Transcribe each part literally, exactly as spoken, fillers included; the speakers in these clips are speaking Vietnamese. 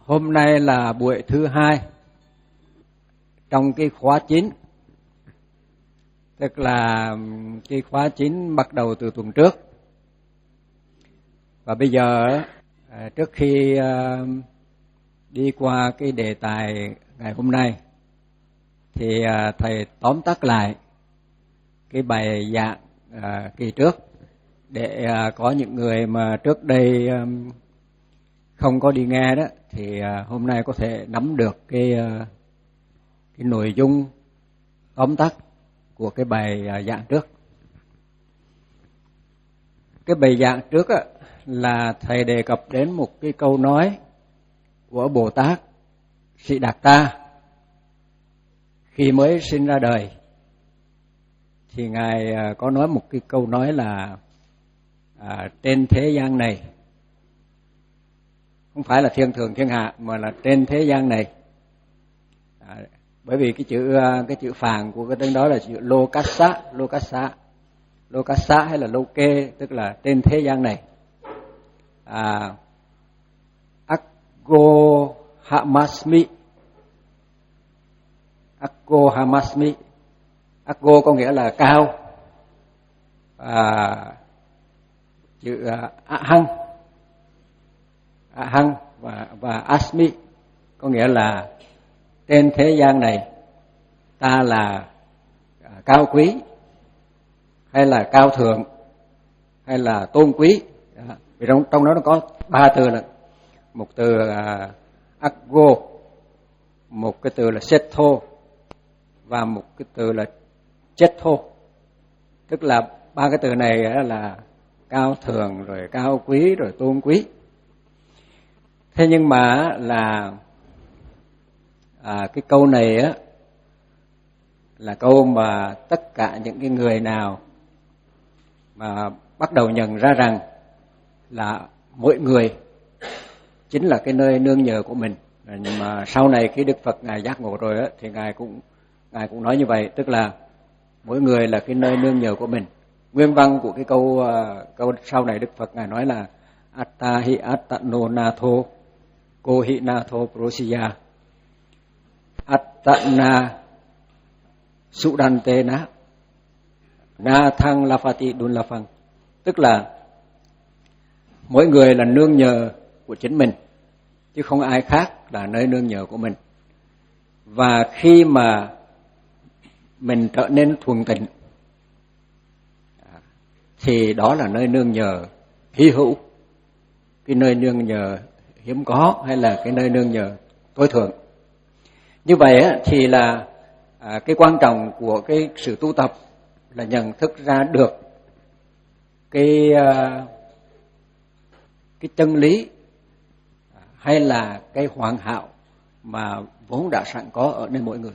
Hôm nay là buổi thứ hai trong cái khóa chín, tức là cái khóa chín bắt đầu từ tuần trước. Và bây giờ trước khi đi qua cái đề tài ngày hôm nay thì thầy tóm tắt lại cái bài giảng kỳ trước để có những người mà trước đây không có đi nghe đó thì hôm nay có thể nắm được cái cái nội dung tóm tắt của cái bài giảng trước. Cái bài giảng trước á, là thầy đề cập đến một cái câu nói của Bồ Tát Sĩ Đạt Ta khi mới sinh ra đời. Thì ngài có nói một cái câu nói là à, trên thế gian này, không phải là thiên thường thiên hạ mà là trên thế gian này. À, bởi vì cái chữ cái chữ Phạn của cái tên đó là chữ Lokassa, Lokassa, Lokassa hay là Loke, tức là trên thế gian này. À, Akko Hamasmi, Akko Hamasmi, Akko có nghĩa là cao, à, chữ Ahang, Ahang và và Asmi có nghĩa là trên thế gian này ta là cao quý hay là cao thượng hay là tôn quý. Vì trong trong đó nó có ba từ là một từ là Akko, một cái từ là Setho và một cái từ là Chetho. Tức là ba cái từ này là cao thượng rồi cao quý rồi tôn quý. Thế nhưng mà là à, cái câu này á là câu mà tất cả những cái người nào mà bắt đầu nhận ra rằng là mỗi người chính là cái nơi nương nhờ của mình. Nhưng mà sau này khi Đức Phật ngài giác ngộ rồi á thì ngài cũng ngài cũng nói như vậy, tức là mỗi người là cái nơi nương nhờ của mình. Nguyên văn của cái câu uh, câu sau này Đức Phật ngài nói là Atta hi attano natho ko hi natho prosiya attana sudante na na thang lafati dun lafang. Tức là mỗi người là nương nhờ của chính mình chứ không ai khác là nơi nương nhờ của mình. Và khi mà mình trở nên thuần tịnh thì đó là nơi nương nhờ hy hữu, cái nơi nương nhờ hiếm có hay là cái nơi nương nhờ tối thượng. Như vậy thì là à, cái quan trọng của cái sự tu tập là nhận thức ra được cái à, cái chân lý hay là cái hoàn hảo mà vốn đã sẵn có ở nơi mỗi người.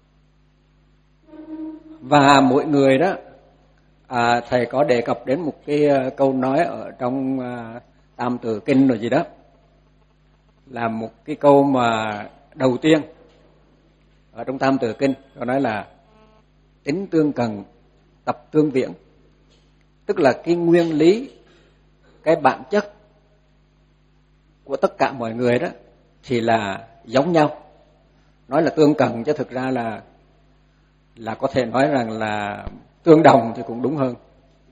Và mỗi người đó, à, thầy có đề cập đến một cái câu nói ở trong à, Tam Tự Kinh rồi gì đó, là một cái câu mà đầu tiên ở trong Tam Tự Kinh, có nói là tính tương cần, tập tương viễn. Tức là cái nguyên lý, cái bản chất của tất cả mọi người đó thì là giống nhau. Nói là tương cần chứ thực ra là là có thể nói rằng là tương đồng thì cũng đúng hơn.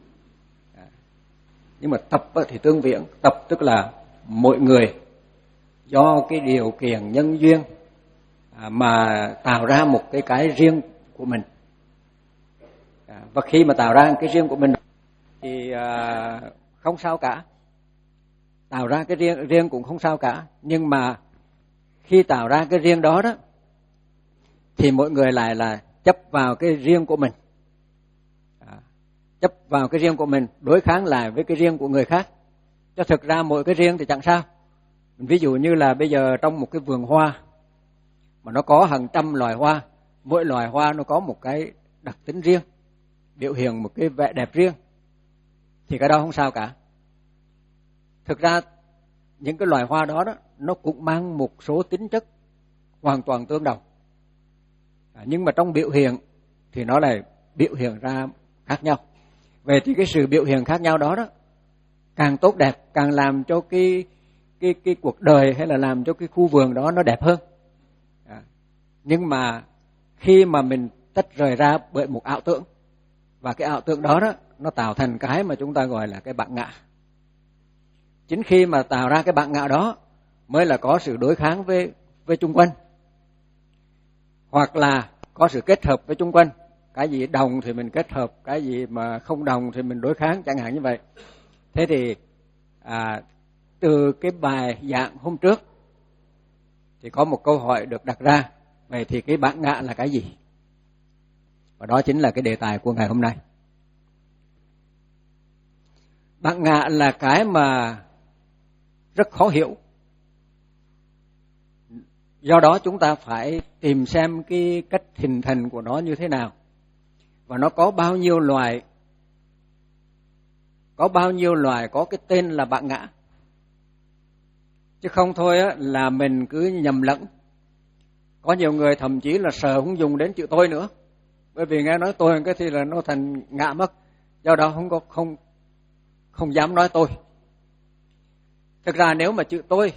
Nhưng mà tập thì tương viễn. Tập tức là mỗi người do cái điều kiện nhân duyên mà tạo ra một cái cái riêng của mình. Và khi mà tạo ra cái riêng của mình thì không sao cả. Tạo ra cái riêng riêng cũng không sao cả. Nhưng mà khi tạo ra cái riêng đó đó thì mỗi người lại là chấp vào cái riêng của mình, à, chấp vào cái riêng của mình, đối kháng lại với cái riêng của người khác. Cho thực ra mỗi cái riêng thì chẳng sao. Ví dụ như là bây giờ trong một cái vườn hoa mà nó có hàng trăm loài hoa, mỗi loài hoa nó có một cái đặc tính riêng, biểu hiện một cái vẻ đẹp riêng, thì cái đó không sao cả. Thực ra những cái loài hoa đó, đó nó cũng mang một số tính chất hoàn toàn tương đồng. À, nhưng mà trong biểu hiện thì nó lại biểu hiện ra khác nhau. Vậy thì cái sự biểu hiện khác nhau đó đó càng tốt đẹp, càng làm cho cái cái cái cuộc đời hay là làm cho cái khu vườn đó nó đẹp hơn. À, nhưng mà khi mà mình tách rời ra bởi một ảo tưởng, và cái ảo tưởng đó đó nó tạo thành cái mà chúng ta gọi là cái bản ngã. Chính khi mà tạo ra cái bản ngã đó mới là có sự đối kháng với với chung quanh, hoặc là có sự kết hợp với chung quanh. Cái gì đồng thì mình kết hợp, cái gì mà không đồng thì mình đối kháng, chẳng hạn như vậy. Thế thì à, từ cái bài giảng hôm trước thì có một câu hỏi được đặt ra, vậy thì cái bản ngã là cái gì? Và đó chính là cái đề tài của ngày hôm nay. Bản ngã là cái mà rất khó hiểu. Do đó chúng ta phải tìm xem cái cách hình thành của nó như thế nào. Và nó có bao nhiêu loài, có bao nhiêu loài có cái tên là bản ngã. Chứ không thôi á, là mình cứ nhầm lẫn. Có nhiều người thậm chí là sợ không dùng đến chữ tôi nữa. Bởi vì nghe nói tôi cái thì là nó thành ngã mất. Do đó không có không không dám nói tôi. Thực ra nếu mà chữ tôi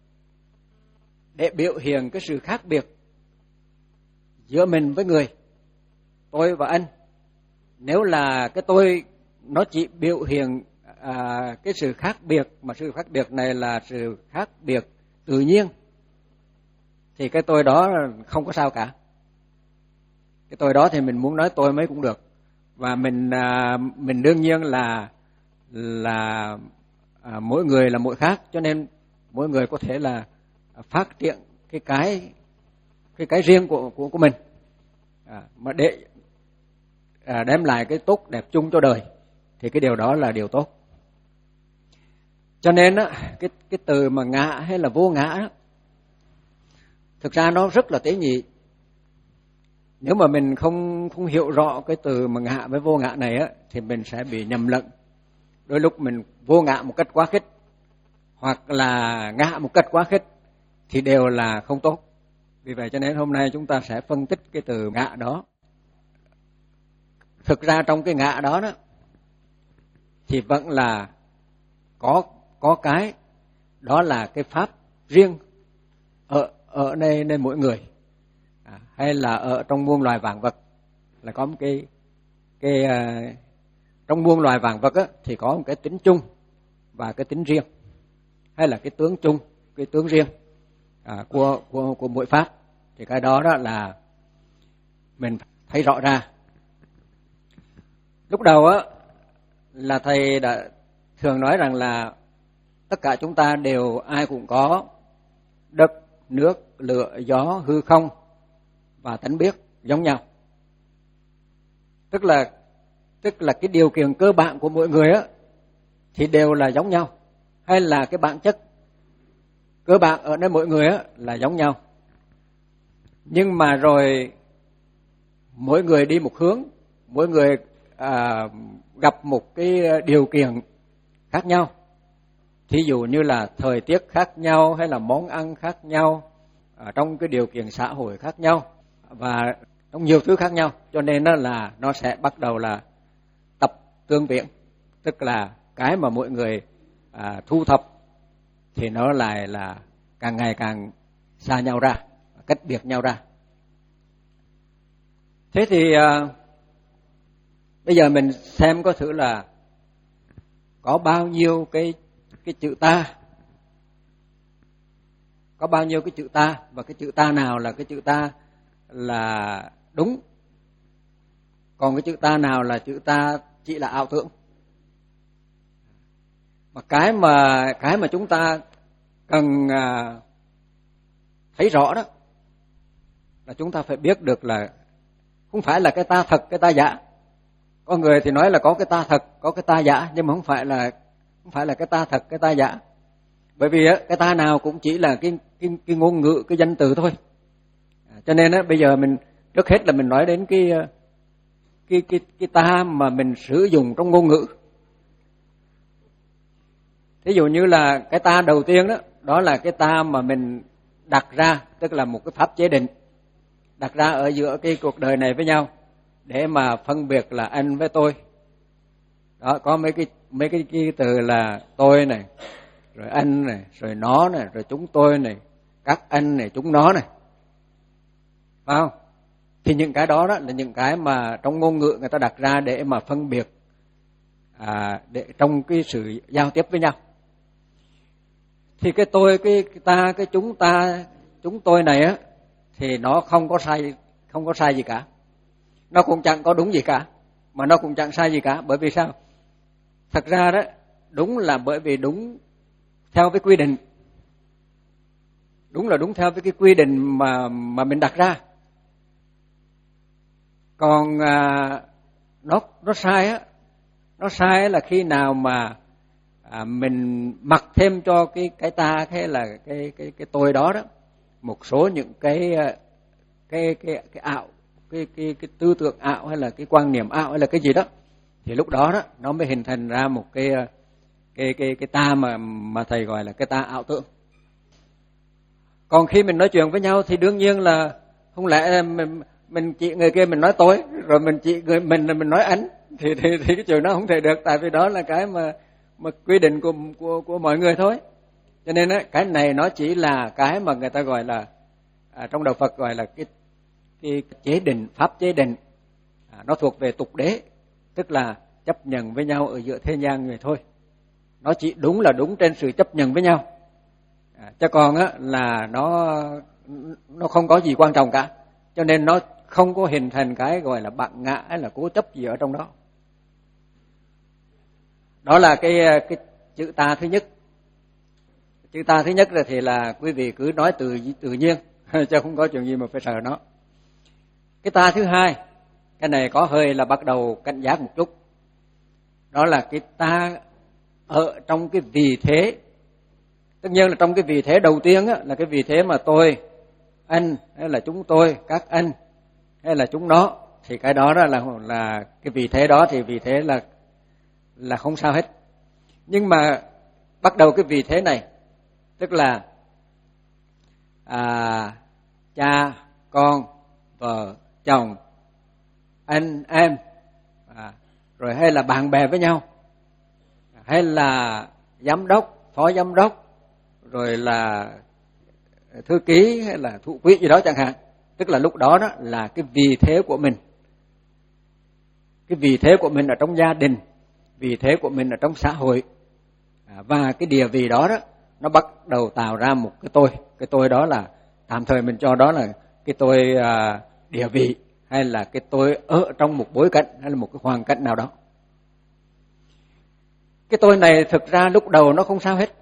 để biểu hiện cái sự khác biệt giữa mình với người, tôi và anh, nếu là cái tôi nó chỉ biểu hiện à, cái sự khác biệt, mà sự khác biệt này là sự khác biệt tự nhiên, thì cái tôi đó không có sao cả. Cái tôi đó thì mình muốn nói tôi mấy cũng được. Và mình à, mình đương nhiên là là à, mỗi người là mỗi khác, cho nên mỗi người có thể là phát triển cái cái cái cái riêng của của của mình, à, mà để à, đem lại cái tốt đẹp chung cho đời, thì cái điều đó là điều tốt. Cho nên á, cái cái từ mà ngã hay là vô ngã đó, thực ra nó rất là tế nhị. Nếu mà mình không không hiểu rõ cái từ mà ngã với vô ngã này á, thì mình sẽ bị nhầm lẫn. Đôi lúc mình vô ngã một cách quá khích, hoặc là ngã một cách quá khích, thì đều là không tốt. Vì vậy cho nên hôm nay chúng ta sẽ phân tích cái từ ngã đó. Thực ra trong cái ngã đó đó thì vẫn là có có cái đó là cái pháp riêng ở ở nơi nơi mỗi người, à, hay là ở trong muôn loài vạn vật, là có một cái cái uh, trong muôn loài vạn vật á, thì có một cái tính chung và cái tính riêng, hay là cái tướng chung, cái tướng riêng à, của của của mỗi pháp. Thì cái đó đó là mình thấy rõ ra. Lúc đầu á là thầy đã thường nói rằng là tất cả chúng ta đều ai cũng có đất, nước, lửa, gió, hư không và tánh biết giống nhau. Tức là tức là cái điều kiện cơ bản của mỗi người á thì đều là giống nhau, hay là cái bản chất cơ bản ở nơi mỗi người á là giống nhau. Nhưng mà rồi mỗi người đi một hướng, mỗi người à, gặp một cái điều kiện khác nhau. Thí dụ như là thời tiết khác nhau, hay là món ăn khác nhau, à, trong cái điều kiện xã hội khác nhau, và trong nhiều thứ khác nhau. Cho nên đó là nó sẽ bắt đầu là tập tương viễn, tức là cái mà mỗi người à, thu thập thì nó lại là càng ngày càng xa nhau ra, cách biệt nhau ra. Thế thì à, bây giờ mình xem có thử là có bao nhiêu cái cái chữ ta, có bao nhiêu cái chữ ta, và cái chữ ta nào là cái chữ ta là đúng, còn cái chữ ta nào là chữ ta chỉ là ảo tưởng. Mà cái mà cái mà chúng ta cần à, thấy rõ đó là chúng ta phải biết được là không phải là cái ta thật, cái ta giả. Có người thì nói là có cái ta thật, có cái ta giả, nhưng mà không phải là không phải là cái ta thật, cái ta giả. Bởi vì á, cái ta nào cũng chỉ là cái cái cái ngôn ngữ, cái danh từ thôi. À, cho nên á, bây giờ mình trước hết là mình nói đến cái cái cái cái ta mà mình sử dụng trong ngôn ngữ. Ví dụ như là cái ta đầu tiên đó, đó là cái ta mà mình đặt ra, tức là một cái pháp chế định đặt ra ở giữa cái cuộc đời này với nhau để mà phân biệt là anh với tôi. Đó, có mấy cái mấy cái, cái từ là tôi này, rồi anh này, rồi nó này, rồi chúng tôi này, các anh này, chúng nó này, phải không? Thì những cái đó, đó là những cái mà trong ngôn ngữ người ta đặt ra để mà phân biệt à, để trong cái sự giao tiếp với nhau. Thì cái tôi, cái, cái ta, cái chúng ta, chúng tôi này á, thì nó không có sai, không có sai gì cả. Nó cũng chẳng có đúng gì cả, mà nó cũng chẳng sai gì cả. Bởi vì sao? Thật ra đó, đúng là bởi vì đúng theo cái quy định, đúng là đúng theo với cái quy định mà mà mình đặt ra. Còn à, nó nó sai á, nó sai là khi nào mà à, mình mặc thêm cho cái cái ta, hay là cái cái cái tôi đó đó một số những cái cái cái cái ảo, cái cái cái tư tưởng ảo, hay là cái quan niệm ảo, hay là cái gì đó, thì lúc đó đó nó mới hình thành ra một cái cái cái cái ta mà mà thầy gọi là cái ta ảo tưởng. Còn khi mình nói chuyện với nhau thì đương nhiên là không lẽ mình mình chỉ người kia mình nói tôi, rồi mình chỉ người mình mình nói anh, thì thì thì cái chuyện đó không thể được, tại vì đó là cái mà mà quy định của của của mọi người thôi. Cho nên á, cái này nó chỉ là cái mà người ta gọi là à, trong đạo Phật gọi là cái cái chế định, pháp chế định, à, nó thuộc về tục đế, tức là chấp nhận với nhau ở giữa thế gian người thôi. Nó chỉ đúng là đúng trên sự chấp nhận với nhau, à, chứ còn á là nó nó không có gì quan trọng cả. Cho nên nó không có hình thành cái gọi là bản ngã hay là cố chấp gì ở trong đó. Đó là cái cái chữ ta thứ nhất. Chữ ta thứ nhất là thì là quý vị cứ nói tự tự nhiên chứ không có chuyện gì mà phải sợ nó. Cái ta thứ hai, cái này có hơi là bắt đầu cảnh giác một chút. Đó là cái ta ở trong cái vị thế. Tất nhiên là trong cái vị thế đầu tiên á, là cái vị thế mà tôi, anh, hay là chúng tôi, các anh, hay là chúng nó, thì cái đó là là cái vị thế đó thì vị thế là là không sao hết. Nhưng mà bắt đầu cái vị thế này, tức là à, cha, con, vợ, chồng, anh, em, à, rồi hay là bạn bè với nhau, hay là giám đốc, phó giám đốc, rồi là thư ký hay là thủ quỹ gì đó chẳng hạn. Tức là lúc đó đó là cái vị thế của mình, cái vị thế của mình ở trong gia đình, vị thế của mình ở trong xã hội, à, và cái địa vị đó đó nó bắt đầu tạo ra một cái tôi. Cái tôi đó là tạm thời mình cho đó là cái tôi à, địa vị, hay là cái tôi ở trong một bối cảnh, hay là một cái hoàn cảnh nào đó. Cái tôi này thực ra lúc đầu nó không sao hết,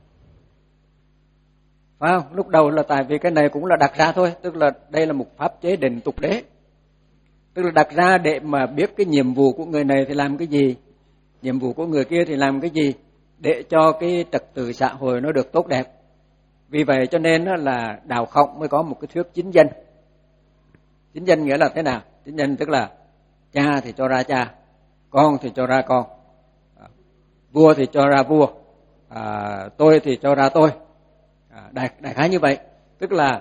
phải không? Lúc đầu là tại vì cái này cũng là đặt ra thôi, tức là đây là một pháp chế định tục đế, tức là đặt ra để mà biết cái nhiệm vụ của người này thì làm cái gì, nhiệm vụ của người kia thì làm cái gì, để cho cái trật tự xã hội nó được tốt đẹp. Vì vậy cho nên là đạo Khổng mới có một cái thuyết chính danh. Chính danh nghĩa là thế nào? Chính danh tức là cha thì cho ra cha, con thì cho ra con, vua thì cho ra vua, à, tôi thì cho ra tôi. À, đại, đại khái như vậy. Tức là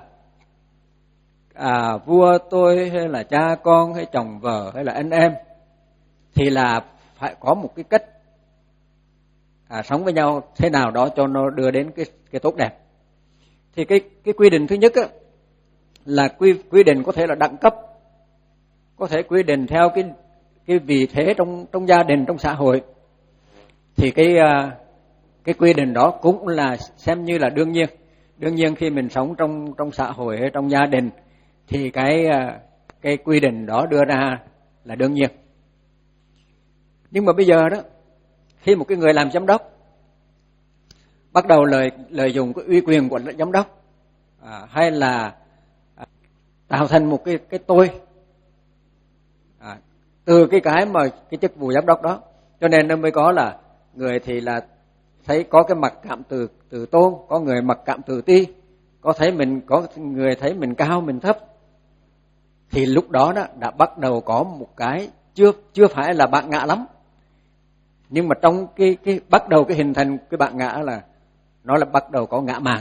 à, vua, tôi, hay là cha, con, hay chồng, vợ, hay là anh em, thì là phải có một cái cách à, sống với nhau thế nào đó cho nó đưa đến cái, cái tốt đẹp. Thì cái, cái quy định thứ nhất á, là quy, quy định có thể là đẳng cấp, có thể quy định theo cái, cái vị thế trong, trong gia đình, trong xã hội. Thì cái, cái quy định đó cũng là xem như là đương nhiên. Đương nhiên khi mình sống trong, trong xã hội hay trong gia đình thì cái, cái quy định đó đưa ra là đương nhiên. Nhưng mà bây giờ đó, khi một cái người làm giám đốc bắt đầu lợi, lợi dụng cái uy quyền của giám đốc, à, hay là à, tạo thành một cái, cái tôi à, từ cái cái mà cái chức vụ giám đốc đó, cho nên nó mới có là người thì là thấy có cái mặc cảm từ từ tôn, có người mặc cảm từ ti, có thấy mình có người thấy mình cao mình thấp. Thì lúc đó đó đã bắt đầu có một cái chưa chưa phải là bản ngã lắm, nhưng mà trong cái cái bắt đầu cái hình thành cái bản ngã là nó là bắt đầu có ngã mạn.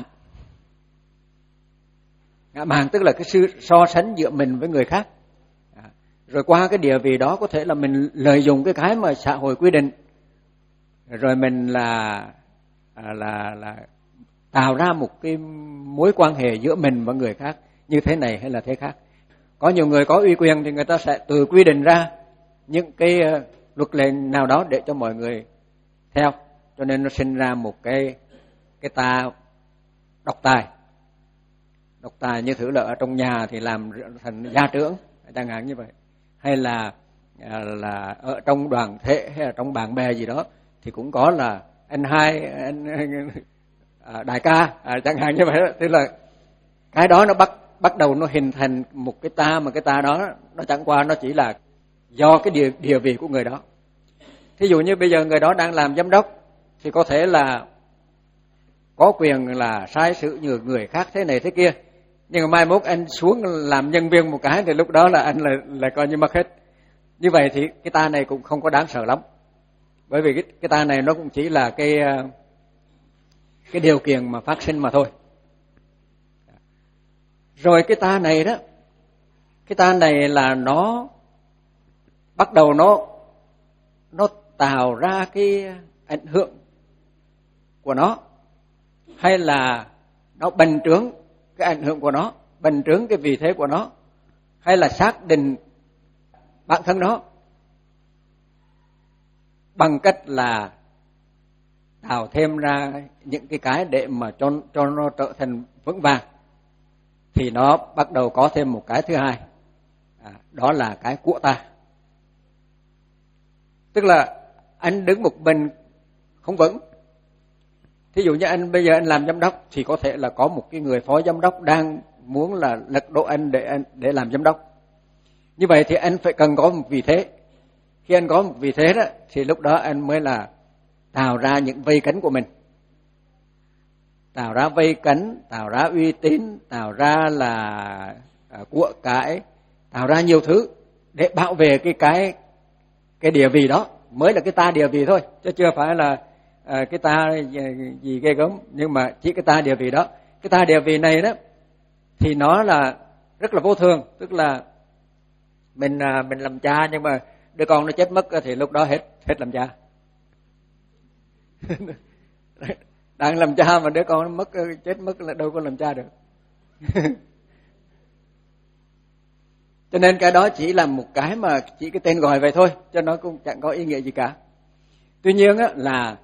Ngã mạn tức là cái sự so sánh giữa mình với người khác. À, rồi qua cái địa vị đó có thể là mình lợi dụng cái cái mà xã hội quy định, rồi mình là à, là là tạo ra một cái mối quan hệ giữa mình và người khác như thế này hay là thế khác. Có nhiều người có uy quyền thì người ta sẽ tự quy định ra những cái luật lệ nào đó để cho mọi người theo, cho nên nó sinh ra một cái cái ta độc tài. Độc tài như thử là ở trong nhà thì làm thành gia trưởng chẳng hạn như vậy, hay là là ở trong đoàn thể hay là trong bạn bè gì đó thì cũng có là anh hai, anh, anh đại ca à, chẳng hạn như vậy đó. Tức là cái đó nó bắt bắt đầu nó hình thành một cái ta, mà cái ta đó nó chẳng qua nó chỉ là do cái địa địa vị của người đó. Thí dụ như bây giờ người đó đang làm giám đốc thì có thể là có quyền là sai sự như người khác thế này thế kia, nhưng mà mai mốt anh xuống làm nhân viên một cái thì lúc đó là anh là là coi như mất hết. Như vậy thì cái ta này cũng không có đáng sợ lắm, bởi vì cái cái ta này nó cũng chỉ là cái cái điều kiện mà phát sinh mà thôi. Rồi cái ta này đó, cái ta này là nó bắt đầu nó nó tạo ra cái ảnh hưởng của nó, hay là nó bành trướng cái ảnh hưởng của nó, bành trướng cái vị thế của nó, hay là xác định bản thân nó bằng cách là tạo thêm ra những cái cái để mà cho cho nó trở thành vững vàng, thì nó bắt đầu có thêm một cái thứ hai, à, đó là cái của ta. Tức là anh đứng một mình không vững. Thí dụ như anh bây giờ anh làm giám đốc thì có thể là có một cái người phó giám đốc đang muốn là lật đổ anh để anh để làm giám đốc. Như vậy thì anh phải cần có một vị thế. Khi anh có một vị thế đó thì lúc đó anh mới là tạo ra những vây cánh của mình. Tạo ra vây cánh, tạo ra uy tín, tạo ra là của cải, tạo ra nhiều thứ để bảo vệ cái cái cái địa vị đó, mới là cái ta địa vị thôi, chứ chưa phải là à, cái ta gì ghê gớm, nhưng mà chỉ cái ta địa vị đó. Cái ta địa vị này đó thì nó là rất là vô thường, tức là mình à, mình làm cha nhưng mà đứa con nó chết mất thì lúc đó hết hết làm cha. Đang làm cha mà đứa con nó mất chết mất là đâu có làm cha được. Cho nên cái đó chỉ là một cái mà chỉ cái tên gọi vậy thôi, cho nó cũng chẳng có ý nghĩa gì cả. Tuy nhiên á, là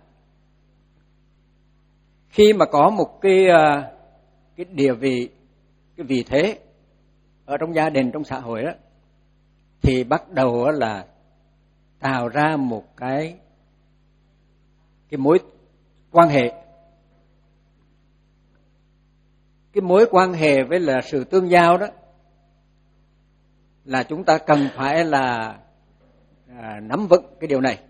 khi mà có một cái cái địa vị, cái vị thế ở trong gia đình, trong xã hội đó, thì bắt đầu là tạo ra một cái cái mối quan hệ. Cái mối quan hệ với là sự tương giao đó là chúng ta cần phải là à, nắm vững cái điều này.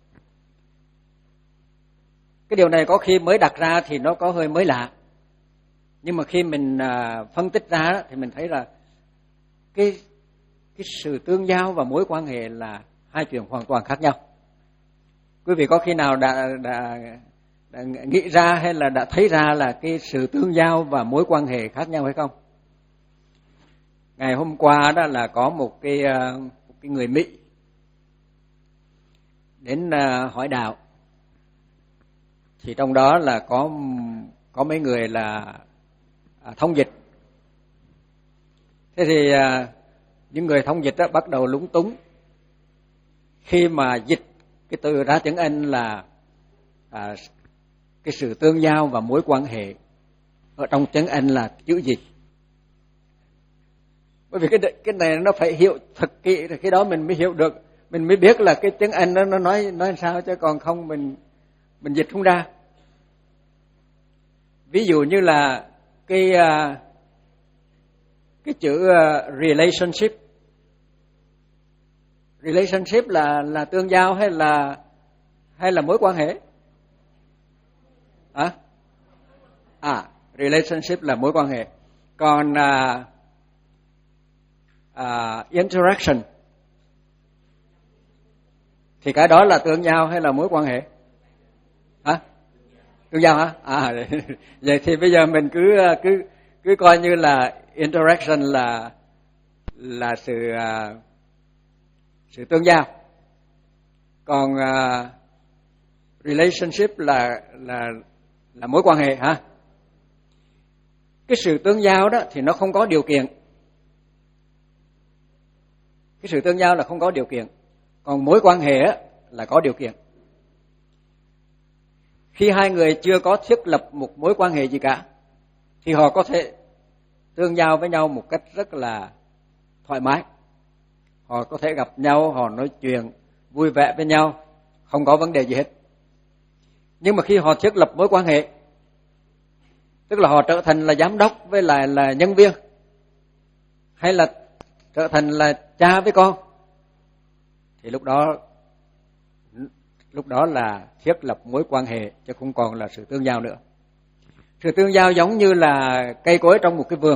Cái điều này có khi mới đặt ra thì nó có hơi mới lạ, nhưng mà khi mình à, phân tích ra đó, thì mình thấy là cái cái sự tương giao và mối quan hệ là hai chuyện hoàn toàn khác nhau. Quý vị có khi nào đã, đã, đã nghĩ ra hay là đã thấy ra là cái sự tương giao và mối quan hệ khác nhau hay không? Ngày hôm qua đó là có một cái, một cái người Mỹ đến hỏi đạo, thì trong đó là có có mấy người là thông dịch. Thế thì những người thông dịch đó bắt đầu lúng túng khi mà dịch cái từ ra tiếng Anh là à, cái sự tương giao và mối quan hệ ở trong tiếng Anh là chữ gì. Bởi vì cái cái này nó phải hiểu thật kỹ thì cái đó mình mới hiểu được, mình mới biết là cái tiếng Anh nó nó nói nói sao, chứ còn không mình mình dịch không ra. Ví dụ như là cái cái chữ relationship. Relationship là là tương giao hay là hay là mối quan hệ? À, à relationship là mối quan hệ. Còn à, à, interaction thì cái đó là tương giao hay là mối quan hệ? Hả? Tương giao hả? À, vậy thì bây giờ mình cứ cứ cứ coi như là interaction là là sự uh, sự tương giao, còn uh, relationship là là là mối quan hệ ha. Cái sự tương giao đó thì nó không có điều kiện. Cái sự tương giao là không có điều kiện. Còn mối quan hệ á, là có điều kiện. Khi hai người chưa có thiết lập một mối quan hệ gì cả thì họ có thể tương giao với nhau một cách rất là thoải mái. Họ có thể gặp nhau, họ nói chuyện vui vẻ với nhau, không có vấn đề gì hết. Nhưng mà khi họ thiết lập mối quan hệ, tức là họ trở thành là giám đốc với lại là nhân viên, hay là trở thành là cha với con, thì lúc đó lúc đó là thiết lập mối quan hệ chứ không còn là sự tương giao nữa. Sự tương giao giống như là cây cối trong một cái vườn,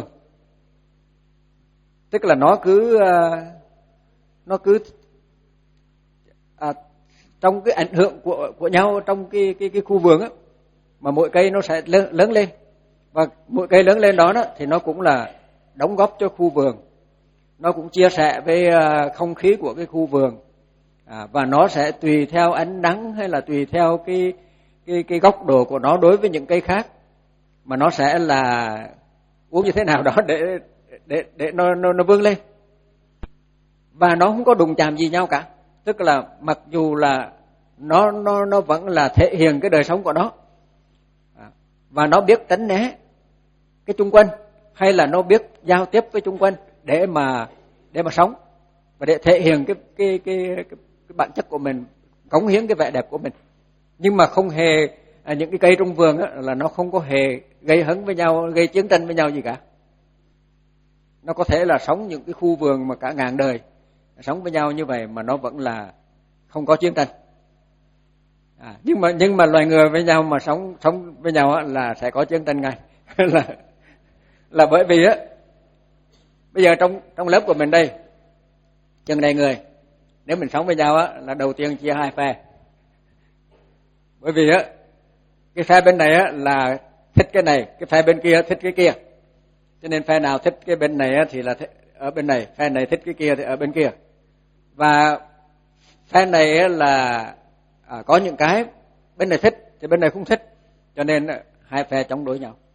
tức là nó cứ nó cứ à, trong cái ảnh hưởng của của nhau trong cái cái cái khu vườn á, mà mỗi cây nó sẽ lớn, lớn lên, và mỗi cây lớn lên đó đó thì nó cũng là đóng góp cho khu vườn, nó cũng chia sẻ với không khí của cái khu vườn, à, và nó sẽ tùy theo ánh nắng hay là tùy theo cái cái cái góc độ của nó đối với những cây khác mà nó sẽ là uống như thế nào đó để để để nó nó nó vươn lên, và nó không có đụng chạm gì nhau cả. Tức là mặc dù là nó nó nó vẫn là thể hiện cái đời sống của nó, à, và nó biết tránh né cái chung quanh, hay là nó biết giao tiếp với chung quanh để mà để mà sống và để thể hiện cái cái cái cái, cái bản chất của mình, cống hiến cái vẻ đẹp của mình. Nhưng mà không hề à, những cái cây trong vườn á, là nó không có hề gây hấn với nhau, gây chiến tranh với nhau gì cả. Nó có thể là sống những cái khu vườn mà cả ngàn đời sống với nhau như vậy mà nó vẫn là không có chiến tranh. À, nhưng mà nhưng mà loài người với nhau mà sống sống với nhau á, là sẽ có chiến tranh ngay. là là bởi vì á, bây giờ trong trong lớp của mình đây chừng đầy người, nếu mình sống với nhau á, là đầu tiên chia hai phe. Bởi vì á, cái phe bên này á, là thích cái này, cái phe bên kia thích cái kia, cho nên phe nào thích cái bên này á, thì là thích ở bên này, phe này thích cái kia thì ở bên kia. Và phe này á, là à, có những cái bên này thích thì bên này không thích, cho nên hai phe chống đối nhau.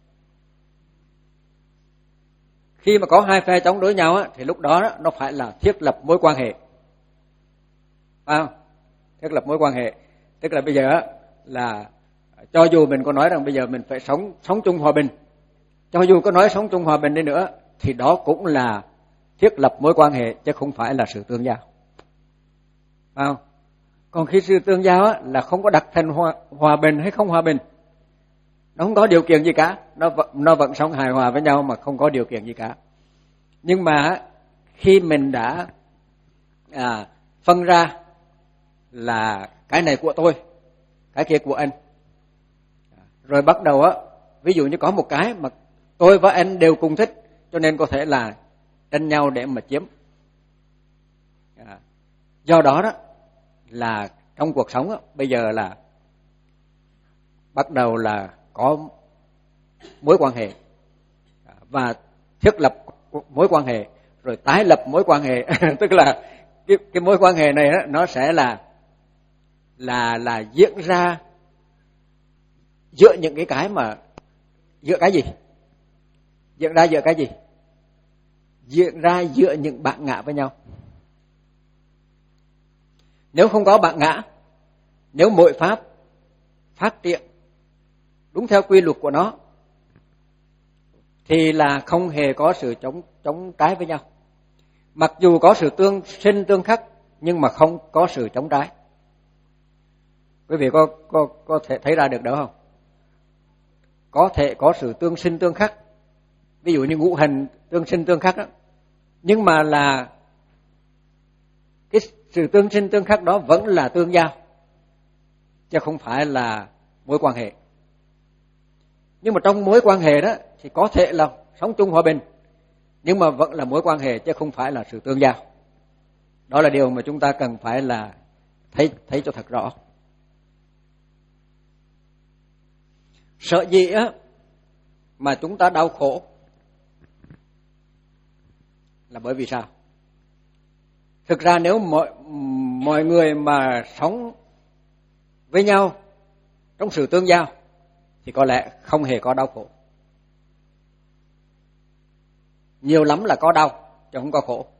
Khi mà có hai phe chống đối nhau á, thì lúc đó nó phải là thiết lập mối quan hệ, phải không? Thiết lập mối quan hệ, tức là bây giờ á, là cho dù mình có nói rằng bây giờ mình phải sống sống chung hòa bình, cho dù có nói sống chung hòa bình đi nữa, thì đó cũng là thiết lập mối quan hệ chứ không phải là sự tương giao, phải không? Còn khi sự tương giao á, là không có đặt thành hòa, hòa bình hay không hòa bình, nó không có điều kiện gì cả, nó nó vẫn sống hài hòa với nhau mà không có điều kiện gì cả. Nhưng mà khi mình đã à, phân ra là cái này của tôi, cái kia của anh, rồi bắt đầu á, ví dụ như có một cái mà tôi và anh đều cùng thích, cho nên có thể là tranh nhau để mà chiếm. À, do đó đó là trong cuộc sống á, bây giờ là bắt đầu là có mối quan hệ và thiết lập mối quan hệ, rồi tái lập mối quan hệ. Tức là cái, cái mối quan hệ này đó, nó sẽ là là là diễn ra giữa những cái cái mà giữa cái gì diễn ra giữa cái gì diễn ra giữa những bạn ngã với nhau. Nếu không có bạn ngã, nếu mỗi pháp phát triển đúng theo quy luật của nó, thì là không hề có sự chống chống trái với nhau. Mặc dù có sự tương sinh tương khắc, nhưng mà không có sự chống trái. Quý vị có có có thể thấy ra được đó không? Có thể có sự tương sinh tương khắc, ví dụ như ngũ hành tương sinh tương khắc đó, nhưng mà là cái sự tương sinh tương khắc đó vẫn là tương giao, chứ không phải là mối quan hệ. Nhưng mà trong mối quan hệ đó thì có thể là sống chung hòa bình, nhưng mà vẫn là mối quan hệ chứ không phải là sự tương giao. Đó là điều mà chúng ta cần phải là thấy thấy cho thật rõ. Sợ gì á mà chúng ta đau khổ là bởi vì sao? Thực ra nếu mọi mọi người mà sống với nhau trong sự tương giao thì có lẽ không hề có đau khổ. Nhiều lắm là có đau, chứ không có khổ.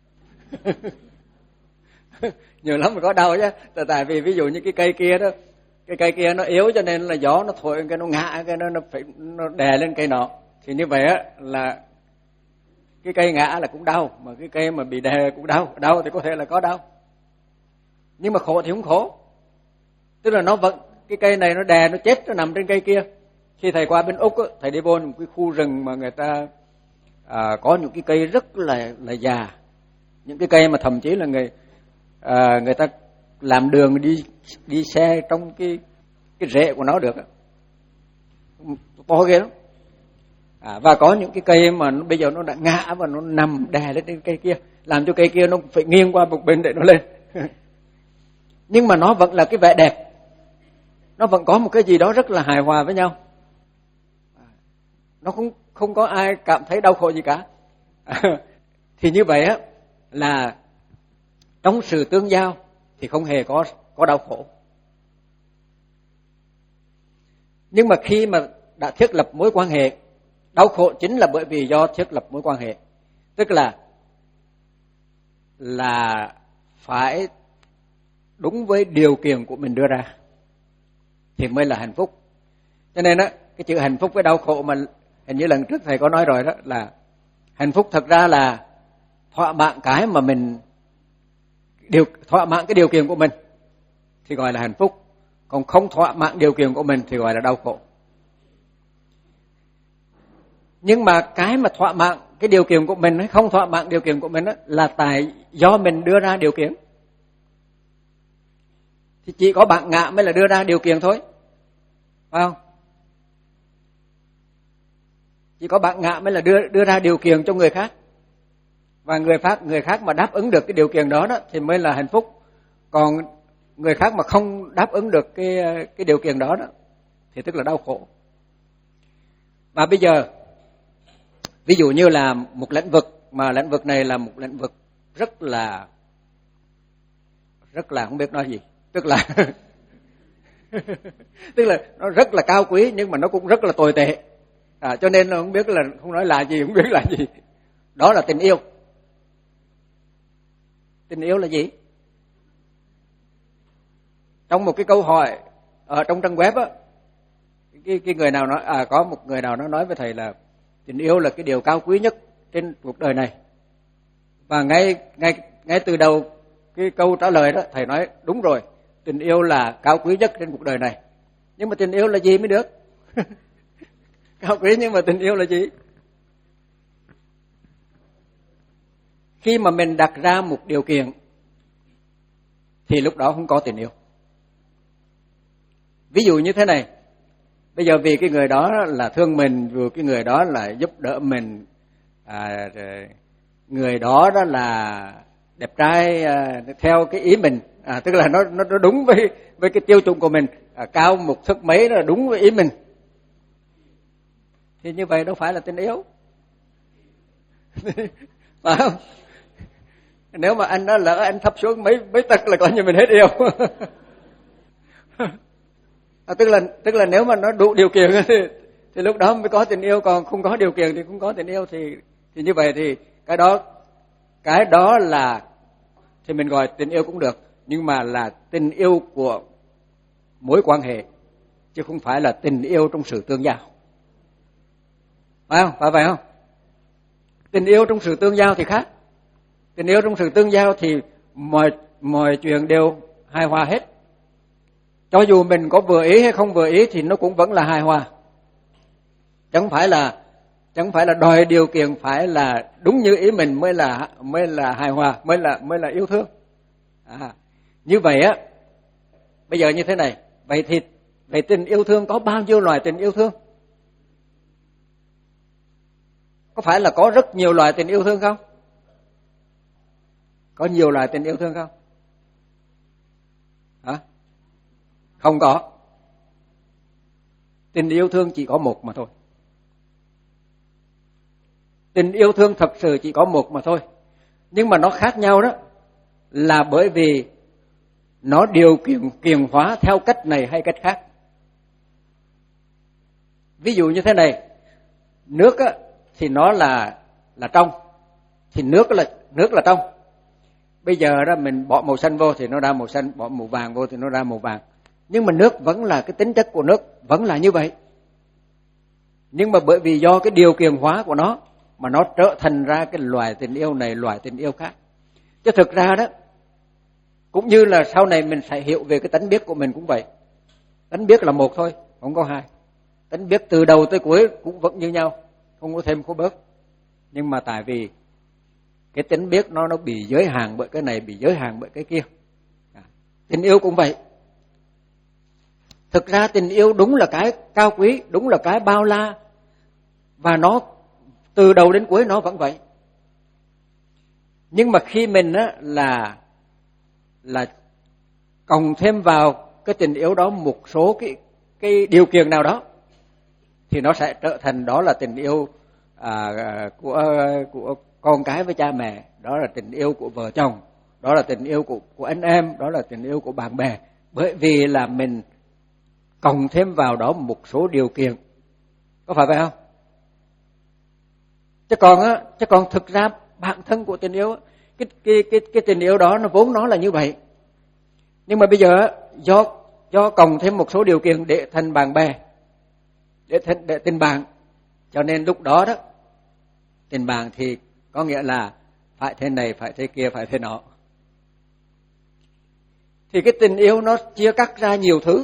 Nhiều lắm là có đau chứ. Tại vì ví dụ như cái cây kia đó, cái cây kia nó yếu cho nên là gió nó thổi cái nó ngã, cái nó nó phải nó đè lên cây nọ. Thì như vậy á là cái cây ngã là cũng đau, mà cái cây mà bị đè cũng đau. Đau thì có thể là có đau. Nhưng mà khổ thì không khổ. Tức là nó vẫn, cái cây này nó đè, nó chết, nó nằm trên cây kia. Khi thầy qua bên Úc á, thầy đi vô một cái khu rừng mà người ta à, có những cái cây rất là là già. Những cái cây mà thậm chí là người à, người ta làm đường đi đi xe trong cái cái rễ của nó được. To ghê lắm. À, và có những cái cây mà nó, bây giờ nó đã ngã và nó nằm đè lên trên cây kia, làm cho cây kia nó phải nghiêng qua một bên để nó lên. Nhưng mà nó vẫn là cái vẻ đẹp. Nó vẫn có một cái gì đó rất là hài hòa với nhau. Nó không không có ai cảm thấy đau khổ gì cả. Thì như vậy á là trong sự tương giao thì không hề có có đau khổ. Nhưng mà khi mà đã thiết lập mối quan hệ, đau khổ chính là bởi vì do thiết lập mối quan hệ. Tức là là phải đúng với điều kiện của mình đưa ra thì mới là hạnh phúc. Cho nên á, cái chữ hạnh phúc với đau khổ mà hình như lần trước thầy có nói rồi đó, là hạnh phúc thật ra là thỏa mãn cái mà mình điều thỏa mãn cái điều kiện của mình thì gọi là hạnh phúc, còn không thỏa mãn điều kiện của mình thì gọi là đau khổ. Nhưng mà cái mà thỏa mãn cái điều kiện của mình hay không thỏa mãn điều kiện của mình đó, là tại do mình đưa ra điều kiện. Thì chỉ có bạn ngã mới là đưa ra điều kiện thôi, phải không? Chỉ có bạn ngã mới là đưa đưa ra điều kiện cho người khác, và người khác người khác mà đáp ứng được cái điều kiện đó đó thì mới là hạnh phúc. Còn người khác mà không đáp ứng được cái cái điều kiện đó đó thì tức là đau khổ. Và bây giờ ví dụ như là một lĩnh vực, mà lĩnh vực này là một lĩnh vực rất là rất là không biết nói gì, tức là tức là nó rất là cao quý nhưng mà nó cũng rất là tồi tệ. À, cho nên là không biết là không nói là gì, không biết là gì. Đó là tình yêu. Tình yêu là gì? Trong một cái câu hỏi ở trong trang web á, cái cái người nào nói à có một người nào nó nói với thầy là tình yêu là cái điều cao quý nhất trên cuộc đời này. Và ngay ngay ngay từ đầu cái câu trả lời đó thầy nói đúng rồi, tình yêu là cao quý nhất trên cuộc đời này. Nhưng mà tình yêu là gì mới được? Cao quý nhưng mà tình yêu là gì? Khi mà mình đặt ra một điều kiện thì lúc đó không có tình yêu. Ví dụ như thế này, bây giờ vì cái người đó là thương mình, vì cái người đó là giúp đỡ mình, à, người đó đó là đẹp trai à, theo cái ý mình, à, tức là nó nó đúng với với cái tiêu chuẩn của mình, à, cao một thước mấy là đúng với ý mình. Thì như vậy đâu phải là tình yêu. Phải không? Nếu mà anh đó lỡ anh thấp xuống mấy mấy tấc là coi như mình hết yêu. À, tức là tức là nếu mà nó đủ điều kiện thì, thì lúc đó mới có tình yêu, còn không có điều kiện thì không có tình yêu. Thì thì như vậy thì cái đó cái đó là thì mình gọi tình yêu cũng được, nhưng mà là tình yêu của mối quan hệ chứ không phải là tình yêu trong sự tương giao. Phải không? Phải vậy không? Tình yêu trong sự tương giao thì khác. Tình yêu trong sự tương giao thì mọi mọi chuyện đều hài hòa hết. Cho dù mình có vừa ý hay không vừa ý thì nó cũng vẫn là hài hòa. Chẳng phải là chẳng phải là đòi điều kiện phải là đúng như ý mình mới là mới là hài hòa, mới là mới là yêu thương. À, như vậy á, bây giờ như thế này, vậy thì vậy tình yêu thương có bao nhiêu loại tình yêu thương? Có phải là có rất nhiều loại tình yêu thương không? Có nhiều loại tình yêu thương không? Hả? Không có. Tình yêu thương chỉ có một mà thôi. Tình yêu thương thật sự chỉ có một mà thôi. Nhưng mà nó khác nhau đó là bởi vì nó điều kiện kiềm hóa theo cách này hay cách khác. Ví dụ như thế này, nước á, thì nó là là trong, thì nước là nước là trong. Bây giờ đó mình bỏ màu xanh vô thì nó ra màu xanh, bỏ màu vàng vô thì nó ra màu vàng. Nhưng mà nước vẫn là cái tính chất của nước, vẫn là như vậy. Nhưng mà bởi vì do cái điều kiện hóa của nó mà nó trở thành ra cái loài tình yêu này, loài tình yêu khác. Chứ thực ra đó, cũng như là sau này mình sẽ hiểu về cái tánh biết của mình cũng vậy. Tánh biết là một thôi, không có hai. Tánh biết từ đầu tới cuối cũng vẫn như nhau, không có thêm có bớt. Nhưng mà tại vì cái tính biết nó nó bị giới hạn bởi cái này, bị giới hạn bởi cái kia. À, tình yêu cũng vậy. Thực ra tình yêu đúng là cái cao quý, đúng là cái bao la, và nó từ đầu đến cuối nó vẫn vậy. Nhưng mà khi mình á, là là cộng thêm vào cái tình yêu đó một số cái cái điều kiện nào đó, thì nó sẽ trở thành đó là tình yêu à, của của con cái với cha mẹ, đó là tình yêu của vợ chồng, đó là tình yêu của của anh em, đó là tình yêu của bạn bè. Bởi vì là mình cộng thêm vào đó một số điều kiện, có phải vậy không? Chứ còn á, chứ còn thực ra bản thân của tình yêu, cái cái cái cái tình yêu đó nó vốn nó là như vậy. Nhưng mà bây giờ do do cộng thêm một số điều kiện để thành bạn bè, để thành để tình bạn, cho nên lúc đó đó tình bạn thì có nghĩa là phải thế này, phải thế kia, phải thế nọ. Thì cái tình yêu nó chia cắt ra nhiều thứ,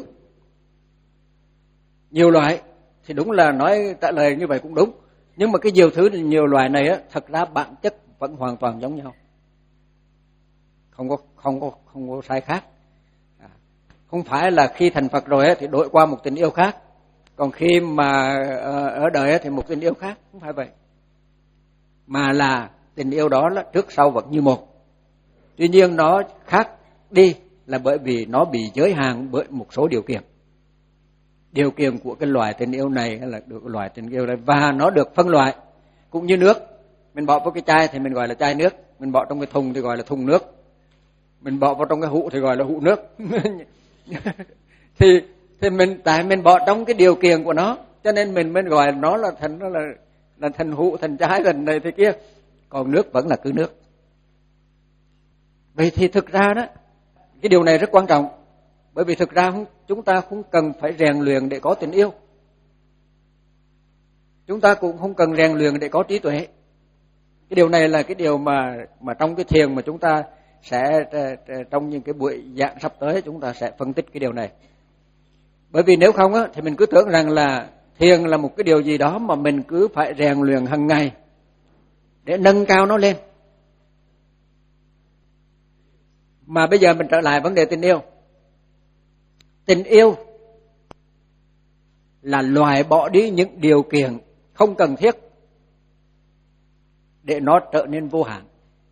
nhiều loại, thì đúng là nói trả lời như vậy cũng đúng. Nhưng mà cái nhiều thứ, nhiều loại này á, thật ra bản chất vẫn hoàn toàn giống nhau, không có không có không có sai khác. À, không phải là khi thành Phật rồi á, thì đổi qua một tình yêu khác, còn khi mà ở đời á, thì một tình yêu khác, không phải vậy. Mà là tình yêu đó là trước sau vẫn như một. Tuy nhiên nó khác đi là bởi vì nó bị giới hạn bởi một số điều kiện. Điều kiện của cái loài tình yêu này hay là được loài tình yêu này, và nó được phân loại cũng như nước. Mình bỏ vào cái chai thì mình gọi là chai nước, mình bỏ trong cái thùng thì gọi là thùng nước, mình bỏ vào trong cái hũ thì gọi là hũ nước. thì thì mình tại mình bỏ trong cái điều kiện của nó, cho nên mình mới gọi nó là thành nó là là thành hũ, thành chai, thành này thế kia. Còn nước vẫn là cứ nước. Vậy thì thực ra đó, cái điều này rất quan trọng. Bởi vì thực ra chúng ta không cần phải rèn luyện để có tình yêu. Chúng ta cũng không cần rèn luyện để có trí tuệ. Cái điều này là cái điều mà mà trong cái thiền mà chúng ta sẽ trong những cái buổi giảng sắp tới chúng ta sẽ phân tích cái điều này. Bởi vì nếu không á thì mình cứ tưởng rằng là thiền là một cái điều gì đó mà mình cứ phải rèn luyện hàng ngày để nâng cao nó lên. Mà bây giờ mình trở lại vấn đề tình yêu. Tình yêu là loại bỏ đi những điều kiện không cần thiết để nó trở nên vô hạn.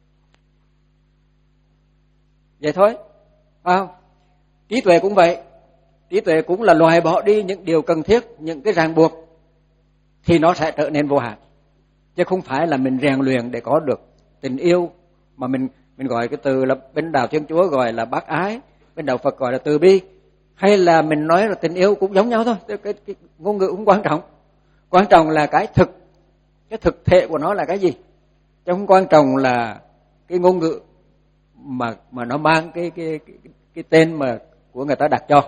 Vậy thôi, phải không? Trí tuệ cũng vậy. Trí tuệ cũng là loại bỏ đi những điều cần thiết, những cái ràng buộc, thì nó sẽ trở nên vô hạn. Chứ không phải là mình rèn luyện để có được tình yêu, mà mình mình gọi cái từ là bên đạo Thiên Chúa gọi là bác ái, bên đạo Phật gọi là từ bi, hay là mình nói là tình yêu cũng giống nhau thôi. Cái, cái, cái ngôn ngữ cũng quan trọng. Quan trọng là cái thực, cái thực thể của nó là cái gì. Chứ không quan trọng là cái ngôn ngữ mà mà nó mang cái cái cái, cái tên mà của người ta đặt cho.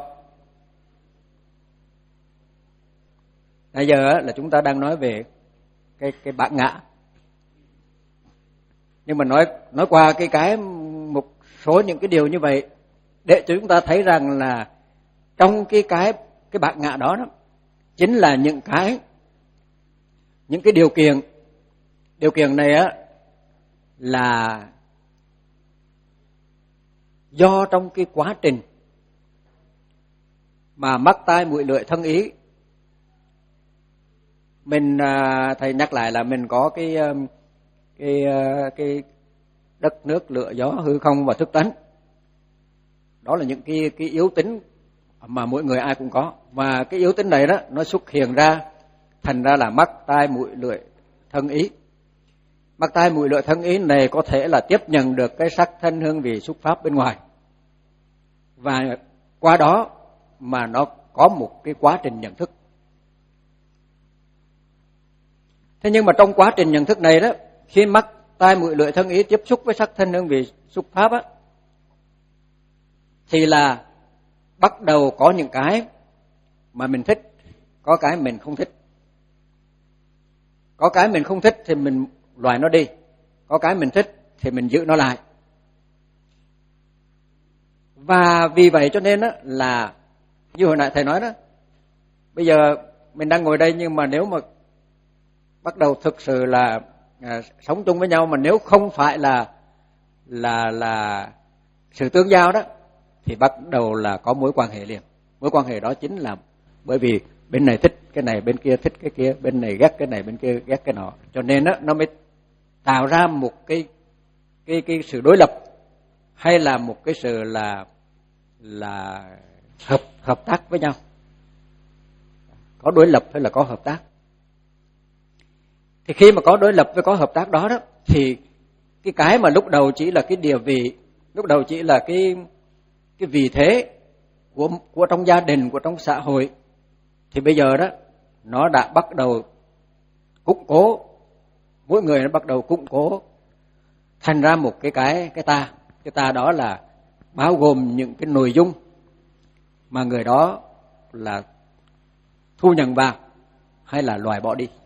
Bây giờ là chúng ta đang nói về cái cái bản ngã. Nhưng mà nói nói qua cái cái một số những cái điều như vậy để cho chúng ta thấy rằng là trong cái cái cái bản ngã đó, đó chính là những cái những cái điều kiện. Điều kiện này á là do trong cái quá trình mà mắt tai mũi lưỡi thân ý, mình thầy nhắc lại là mình có cái cái cái đất nước lửa gió hư không và thức tánh. Đó là những cái cái yếu tính mà mỗi người ai cũng có, và cái yếu tính này đó nó xuất hiện ra thành ra là mắt tai mũi lưỡi thân ý. Mắt tai mũi lưỡi thân ý này có thể là tiếp nhận được cái sắc thân hương vị xúc pháp bên ngoài, và qua đó mà nó có một cái quá trình nhận thức. Thế nhưng mà trong quá trình nhận thức này đó, khi mắt, tai, mũi, lưỡi, thân, ý tiếp xúc với sắc, thân, hương, vị, xúc, pháp á, thì là bắt đầu có những cái mà mình thích, có cái mình không thích. Có cái mình không thích thì mình loại nó đi, có cái mình thích thì mình giữ nó lại. Và vì vậy cho nên á là như hồi nãy thầy nói đó, bây giờ mình đang ngồi đây, nhưng mà nếu mà bắt đầu thực sự là à, sống chung với nhau, mà nếu không phải là là là sự tương giao đó, thì bắt đầu là có mối quan hệ liền. Mối quan hệ đó chính là bởi vì bên này thích cái này, bên kia thích cái kia, bên này ghét cái này, bên kia ghét cái nọ, cho nên đó, nó mới tạo ra một cái cái cái sự đối lập, hay là một cái sự là là hợp hợp tác với nhau. Có đối lập hay là có hợp tác. Thì khi mà có đối lập với có hợp tác đó đó, thì cái cái mà lúc đầu chỉ là cái địa vị, lúc đầu chỉ là cái cái vị thế của của trong gia đình, của trong xã hội, thì bây giờ đó nó đã bắt đầu củng cố, mỗi người nó bắt đầu củng cố thành ra một cái cái cái ta, cái ta đó là bao gồm những cái nội dung mà người đó là thu nhận vào hay là loại bỏ đi.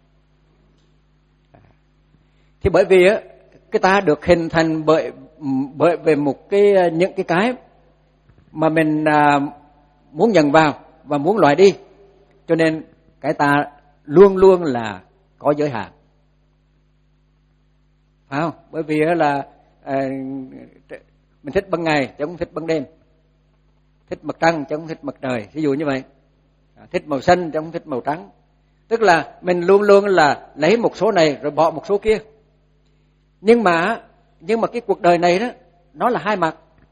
Thì bởi vì á, cái ta được hình thành bởi bởi về một cái những cái cái mà mình à, muốn nhận vào và muốn loại đi, cho nên cái ta luôn luôn là có giới hạn, phải không? Bởi vì là à, mình thích ban ngày chứ không thích ban đêm, thích mặt trăng chứ không thích mặt trời, ví dụ như vậy, thích màu xanh chứ không thích màu trắng. Tức là mình luôn luôn là lấy một số này rồi bỏ một số kia. Nhưng mà nhưng mà cái cuộc đời này đó, nó là hai mặt.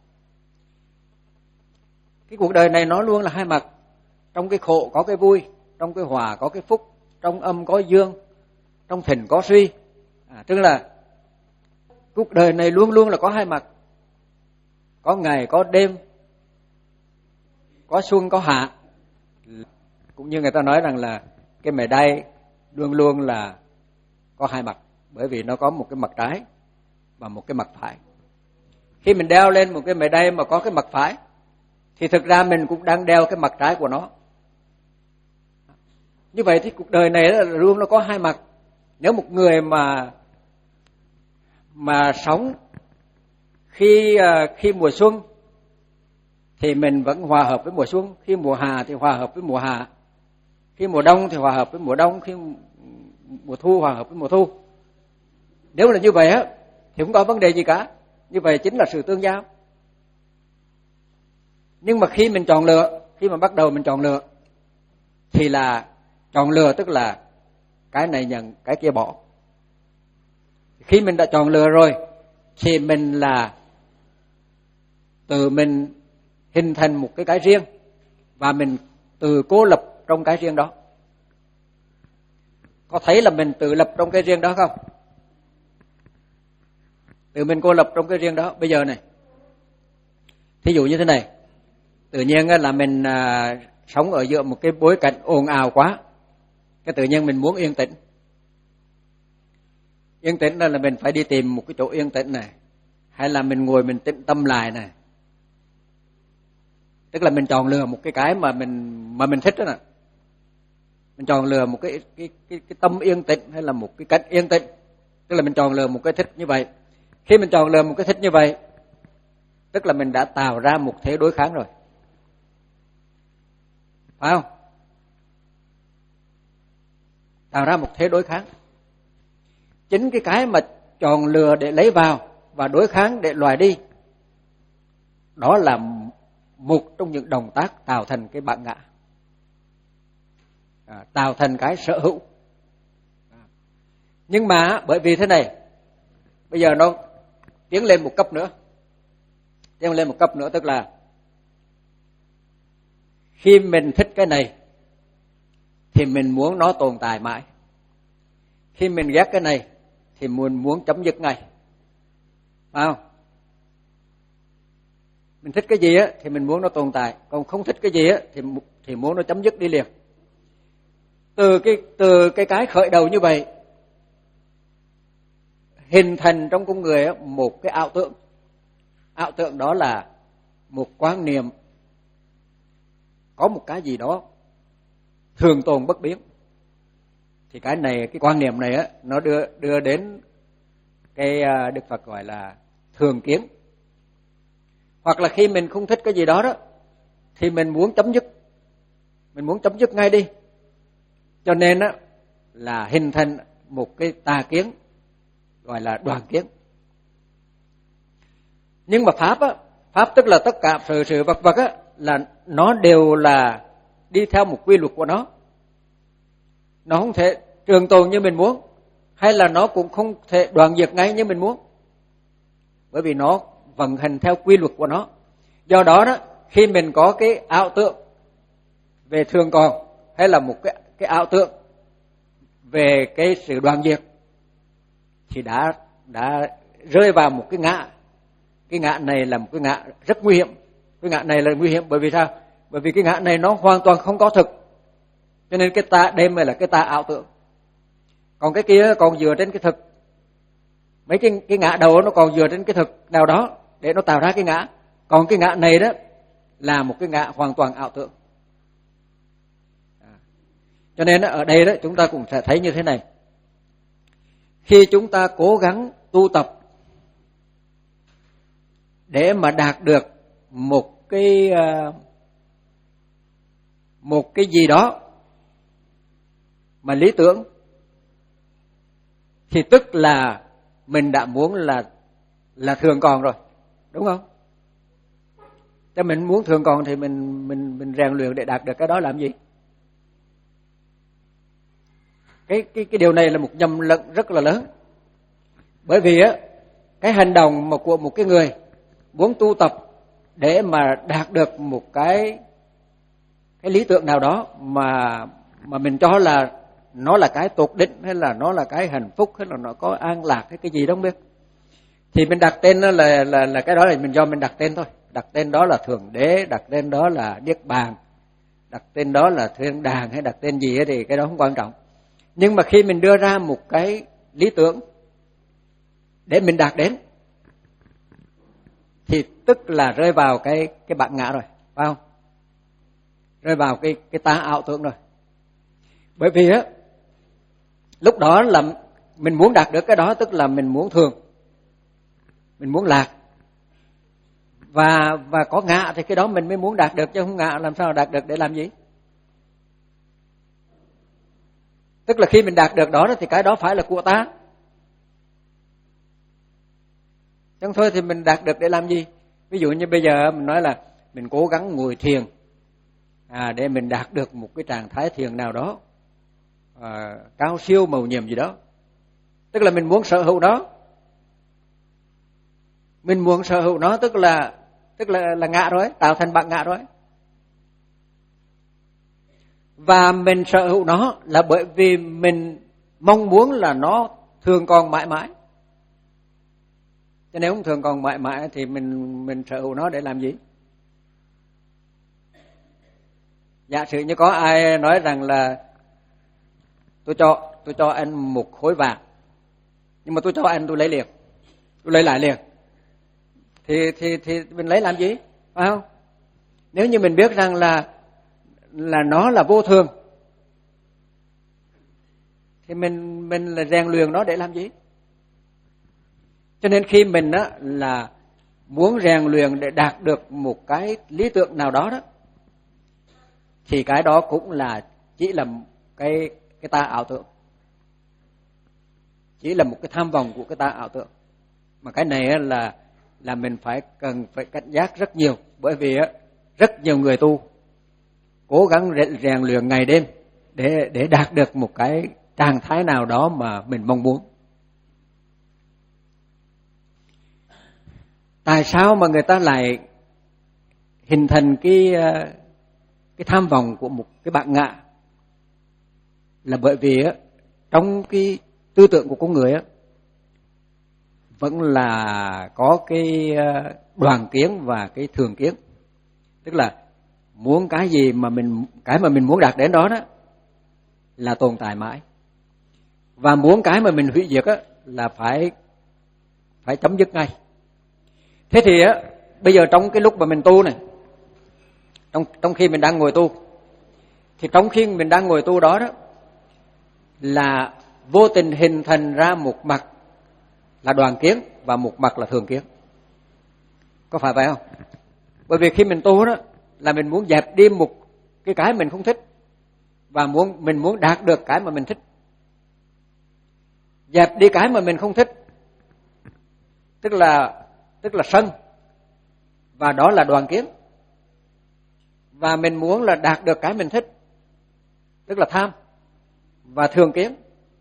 Cái cuộc đời này nó luôn là hai mặt. Trong cái khổ có cái vui, trong cái hòa có cái phúc, trong âm có dương, trong thịnh có suy. À, tức là cuộc đời này luôn luôn là có hai mặt. Có ngày, có đêm, có xuân, có hạ. Cũng như người ta nói rằng là cái mề đay luôn luôn là có hai mặt, bởi vì nó có một cái mặt trái và một cái mặt phải. Khi mình đeo lên một cái mề đay mà có cái mặt phải, thì thực ra mình cũng đang đeo cái mặt trái của nó. Như vậy thì cuộc đời này là luôn nó có hai mặt. Nếu một người mà mà sống khi khi mùa xuân thì mình vẫn hòa hợp với mùa xuân, khi mùa hạ thì hòa hợp với mùa hạ, khi mùa đông thì hòa hợp với mùa đông, khi mùa thu hòa hợp với mùa thu. Nếu là như vậy á thì không có vấn đề gì cả. Như vậy chính là sự tương giao. Nhưng mà khi mình chọn lựa, khi mà bắt đầu mình chọn lựa, thì là chọn lựa tức là cái này nhận, cái kia bỏ. Khi mình đã chọn lựa rồi thì mình là tự mình hình thành một cái cái riêng, và mình tự cô lập trong cái riêng đó. Có thấy là mình tự lập trong cái riêng đó không? Tự mình cô lập trong cái riêng đó. Bây giờ này, thí dụ như thế này, tự nhiên là mình à, sống ở giữa một cái bối cảnh ồn ào quá, cái tự nhiên mình muốn yên tĩnh. Yên tĩnh là, là mình phải đi tìm một cái chỗ yên tĩnh này, hay là mình ngồi mình tĩnh tâm lại này. Tức là mình chọn lựa một cái cái mà mình mà mình thích đó nè. Mình chọn lựa một cái cái cái cái tâm yên tĩnh hay là một cái cách yên tĩnh. Tức là mình chọn lựa một cái thích như vậy. Khi mình chọn lựa một cái thích như vậy, tức là mình đã tạo ra một thế đối kháng rồi. Phải không? Tạo ra một thế đối kháng. Chính cái cái mà chọn lựa để lấy vào và đối kháng để loại đi, đó là một trong những động tác tạo thành cái bản ngã, à, tạo thành cái sở hữu. À. Nhưng mà bởi vì thế này, bây giờ nó tiến lên một cấp nữa, tiến lên một cấp nữa, tức là khi mình thích cái này thì mình muốn nó tồn tại mãi. Khi mình ghét cái này thì muốn muốn chấm dứt ngay, phải không? Mình thích cái gì á thì mình muốn nó tồn tại, còn không thích cái gì á thì thì muốn nó chấm dứt đi liền. từ cái từ cái cái khởi đầu như vậy hình thành trong con người một cái ảo tượng. Ảo tượng đó là một quan niệm có một cái gì đó thường tồn bất biến. Thì cái này, cái quan niệm này á, nó đưa đưa đến cái Đức Phật gọi là thường kiến. Hoặc là khi mình không thích cái gì đó đó thì mình muốn chấm dứt, mình muốn chấm dứt ngay đi. Cho nên á là hình thành một cái tà kiến gọi là đoàn kiến. Nhưng mà pháp á, pháp tức là tất cả sự sự vật vật á, là nó đều là đi theo một quy luật của nó. Nó không thể trường tồn như mình muốn, hay là nó cũng không thể đoạn diệt ngay như mình muốn, bởi vì nó vận hành theo quy luật của nó. Do đó đó, khi mình có cái ảo tượng về thường còn, hay là một cái cái ảo tượng về cái sự đoạn diệt, thì đã đã rơi vào một cái ngã. Cái ngã này là một cái ngã rất nguy hiểm. Cái ngã này là nguy hiểm bởi vì sao? Bởi vì cái ngã này nó hoàn toàn không có thực. Cho nên cái ta đây mới là cái ta ảo tượng. Còn cái kia còn dựa trên cái thực. Mấy cái cái ngã đầu nó còn dựa trên cái thực nào đó để nó tạo ra cái ngã. Còn cái ngã này đó là một cái ngã hoàn toàn ảo tượng. Cho nên ở đây đó chúng ta cũng sẽ thấy như thế này. Khi chúng ta cố gắng tu tập để mà đạt được một cái một cái gì đó mà lý tưởng, thì tức là mình đã muốn là là thường còn rồi, đúng không? Cho mình muốn thường còn thì mình mình mình rèn luyện để đạt được cái đó làm gì? Cái cái cái điều này là một nhầm lẫn rất là lớn. Bởi vì á, cái hành động mà của một cái người muốn tu tập để mà đạt được một cái cái lý tưởng nào đó mà mà mình cho là nó là cái tột đỉnh, hay là nó là cái hạnh phúc, hay là nó có an lạc hay cái gì đó không biết, thì mình đặt tên nó là là là cái đó là mình do mình đặt tên thôi. Đặt tên đó là thượng đế, đặt tên đó là niết bàn, đặt tên đó là thiên đàng, hay đặt tên gì ấy thì cái đó không quan trọng. Nhưng mà khi mình đưa ra một cái lý tưởng để mình đạt đến, thì tức là rơi vào cái cái bản ngã rồi, phải không? Rơi vào cái cái ta ảo tưởng rồi. Bởi vì á, lúc đó là mình muốn đạt được cái đó, tức là mình muốn thường, mình muốn lạc, và và có ngã thì cái đó mình mới muốn đạt được, chứ không ngã làm sao đạt được để làm gì? Tức là khi mình đạt được đó thì cái đó phải là của ta. Chẳng thôi thì mình đạt được để làm gì? Ví dụ như bây giờ mình nói là mình cố gắng ngồi thiền à, để mình đạt được một cái trạng thái thiền nào đó à, cao siêu mầu nhiệm gì đó. Tức là mình muốn sở hữu đó. Mình muốn sở hữu nó tức là tức là là ngã rồi, tạo thành bản ngã rồi. Và mình sở hữu nó là bởi vì mình mong muốn là nó thường còn mãi mãi. Chứ nếu không thường còn mãi mãi thì mình mình sở hữu nó để làm gì? Giả sử như có ai nói rằng là tôi cho tôi cho anh một khối vàng, nhưng mà tôi cho anh tôi lấy liền, tôi lấy lại liền, thì thì thì mình lấy làm gì, phải không? Nếu như mình biết rằng là là nó là vô thường, thì mình mình là rèn luyện nó để làm gì? Cho nên khi mình á là muốn rèn luyện để đạt được một cái lý tưởng nào đó đó, thì cái đó cũng là chỉ là cái cái ta ảo tưởng, chỉ là một cái tham vọng của cái ta ảo tưởng. Mà cái này là là mình phải cần phải cảnh giác rất nhiều, bởi vì á rất nhiều người tu cố gắng rèn luyện ngày đêm để để đạt được một cái trạng thái nào đó mà mình mong muốn. Tại sao mà người ta lại hình thành cái cái tham vọng của một cái bản ngã? Là bởi vì á trong cái tư tưởng của con người á vẫn là có cái đoàn kiến và cái thường kiến. Tức là muốn cái gì mà mình cái mà mình muốn đạt đến đó đó là tồn tại mãi. Và muốn cái mà mình hủy diệt á là phải phải chấm dứt ngay. Thế thì á, bây giờ trong cái lúc mà mình tu này, trong trong khi mình đang ngồi tu, thì trong khi mình đang ngồi tu đó đó là vô tình hình thành ra một mặt là đoàn kiến và một mặt là thường kiến. Có phải vậy không? Bởi vì khi mình tu đó là mình muốn dẹp đi một cái cái mình không thích và muốn mình muốn đạt được cái mà mình thích. Dẹp đi cái mà mình không thích tức là tức là sân, và đó là đoàn kiến. Và mình muốn là đạt được cái mình thích tức là tham và thường kiến.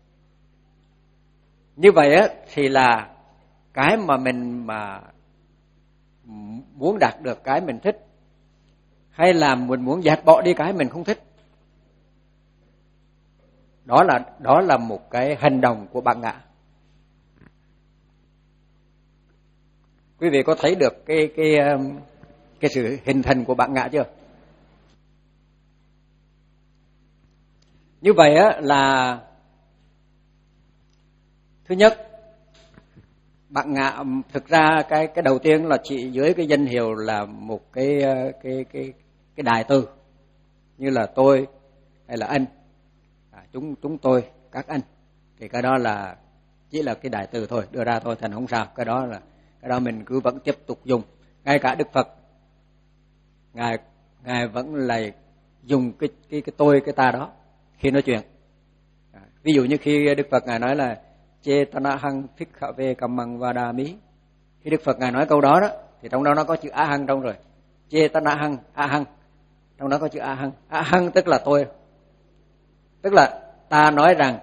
Như vậy á thì là cái mà mình mà muốn đạt được cái mình thích, hay là mình muốn dẹp bỏ đi cái mình không thích, đó là đó là một cái hành động của bản ngã. Quý vị có thấy được cái cái cái sự hình thành của bản ngã chưa? Như vậy á là thứ nhất, bản ngã thực ra cái cái đầu tiên là chỉ dưới cái danh hiệu là một cái cái cái cái đại từ, như là tôi hay là anh, à, chúng chúng tôi, các anh, thì cái đó là chỉ là cái đại từ thôi, đưa ra thôi, thành không sao. Cái đó là cái đó mình cứ vẫn tiếp tục dùng. Ngay cả Đức Phật ngài ngài vẫn là dùng cái cái cái tôi cái ta đó khi nói chuyện. À, ví dụ như khi Đức Phật ngài nói là Chetana hằng thích khả về cầm măng và đà mí, khi Đức Phật ngài nói câu đó đó thì trong đó nó có chữ a hằng trong rồi. Chetana hằng, a hằng, trong đó có chữ a hằng. A hằng tức là tôi, tức là ta nói rằng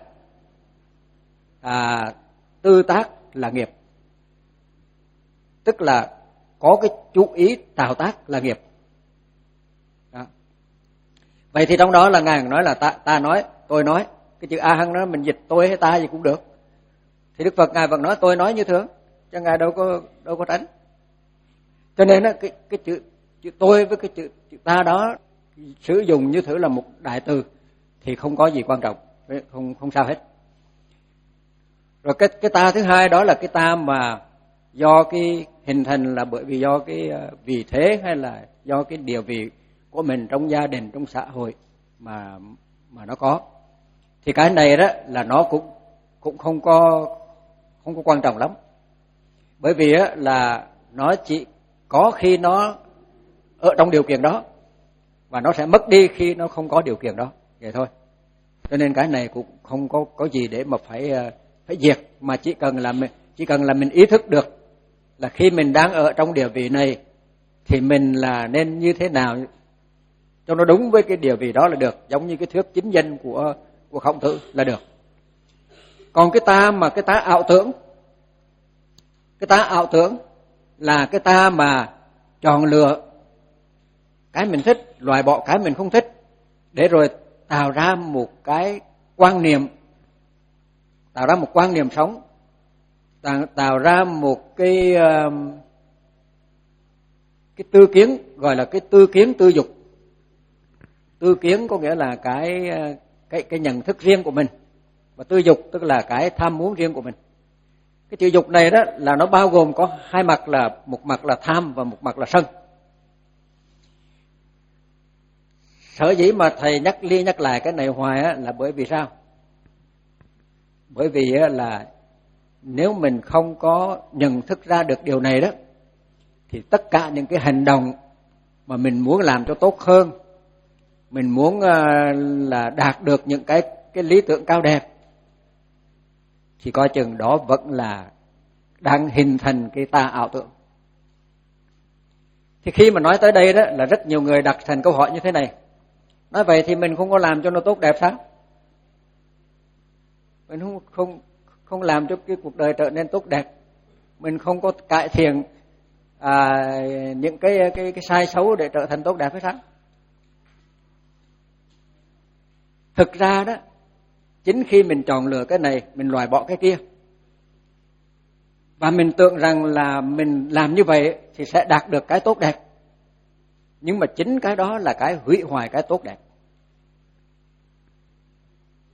à, tư tác là nghiệp, tức là có cái chú ý tạo tác là nghiệp. Đó. Vậy thì trong đó là ngài nói là ta ta nói, tôi nói, cái chữ a hằng đó mình dịch tôi hay ta gì cũng được. Thì Đức Phật ngài vẫn nói tôi nói như thường, chứ ngài đâu có đâu có tránh. Cho nên á cái cái chữ chữ tôi với cái chữ, chữ ta đó sử dụng như thử là một đại từ thì không có gì quan trọng, không không sao hết. Rồi cái cái ta thứ hai đó là cái ta mà do cái hình thành là bởi vì do cái vị thế hay là do cái địa vị của mình trong gia đình, trong xã hội mà mà nó có. Thì cái này đó là nó cũng cũng không có không có quan trọng lắm. Bởi vì á là nó chỉ có khi nó ở trong điều kiện đó và nó sẽ mất đi khi nó không có điều kiện đó, vậy thôi. Cho nên cái này cũng không có có gì để mà phải phải diệt, mà chỉ cần là mình chỉ cần là mình ý thức được là khi mình đang ở trong địa vị này thì mình là nên như thế nào cho nó đúng với cái địa vị đó là được, giống như cái thuyết chính danh của của Khổng Tử là được. Còn cái ta mà cái ta ảo tưởng, cái ta ảo tưởng là cái ta mà chọn lựa cái mình thích, loại bỏ cái mình không thích, để rồi tạo ra một cái quan niệm, tạo ra một quan niệm sống, tạo, tạo ra một cái cái tư kiến, gọi là cái tư kiến tư dục. Tư kiến có nghĩa là cái cái cái nhận thức riêng của mình, và tư dục tức là cái tham muốn riêng của mình. Cái chữ dục này đó là nó bao gồm có hai mặt, là một mặt là tham và một mặt là sân. Sở dĩ mà thầy nhắc đi nhắc lại cái này hoài á, là bởi vì sao? Bởi vì á, là nếu mình không có nhận thức ra được điều này đó, thì tất cả những cái hành động mà mình muốn làm cho tốt hơn, mình muốn uh, là đạt được những cái cái lý tưởng cao đẹp, thì coi chừng đó vẫn là đang hình thành cái ta ảo tưởng. Thì khi mà nói tới đây đó là rất nhiều người đặt thành câu hỏi như thế này. Nói vậy thì mình không có làm cho nó tốt đẹp sao? Mình không không không làm cho cái cuộc đời trở nên tốt đẹp. Mình không có cải thiện à, những cái cái cái sai xấu để trở thành tốt đẹp hay sao? Thực ra đó, chính khi mình chọn lựa cái này, mình loại bỏ cái kia, và mình tưởng rằng là mình làm như vậy thì sẽ đạt được cái tốt đẹp, nhưng mà chính cái đó là cái hủy hoại cái tốt đẹp.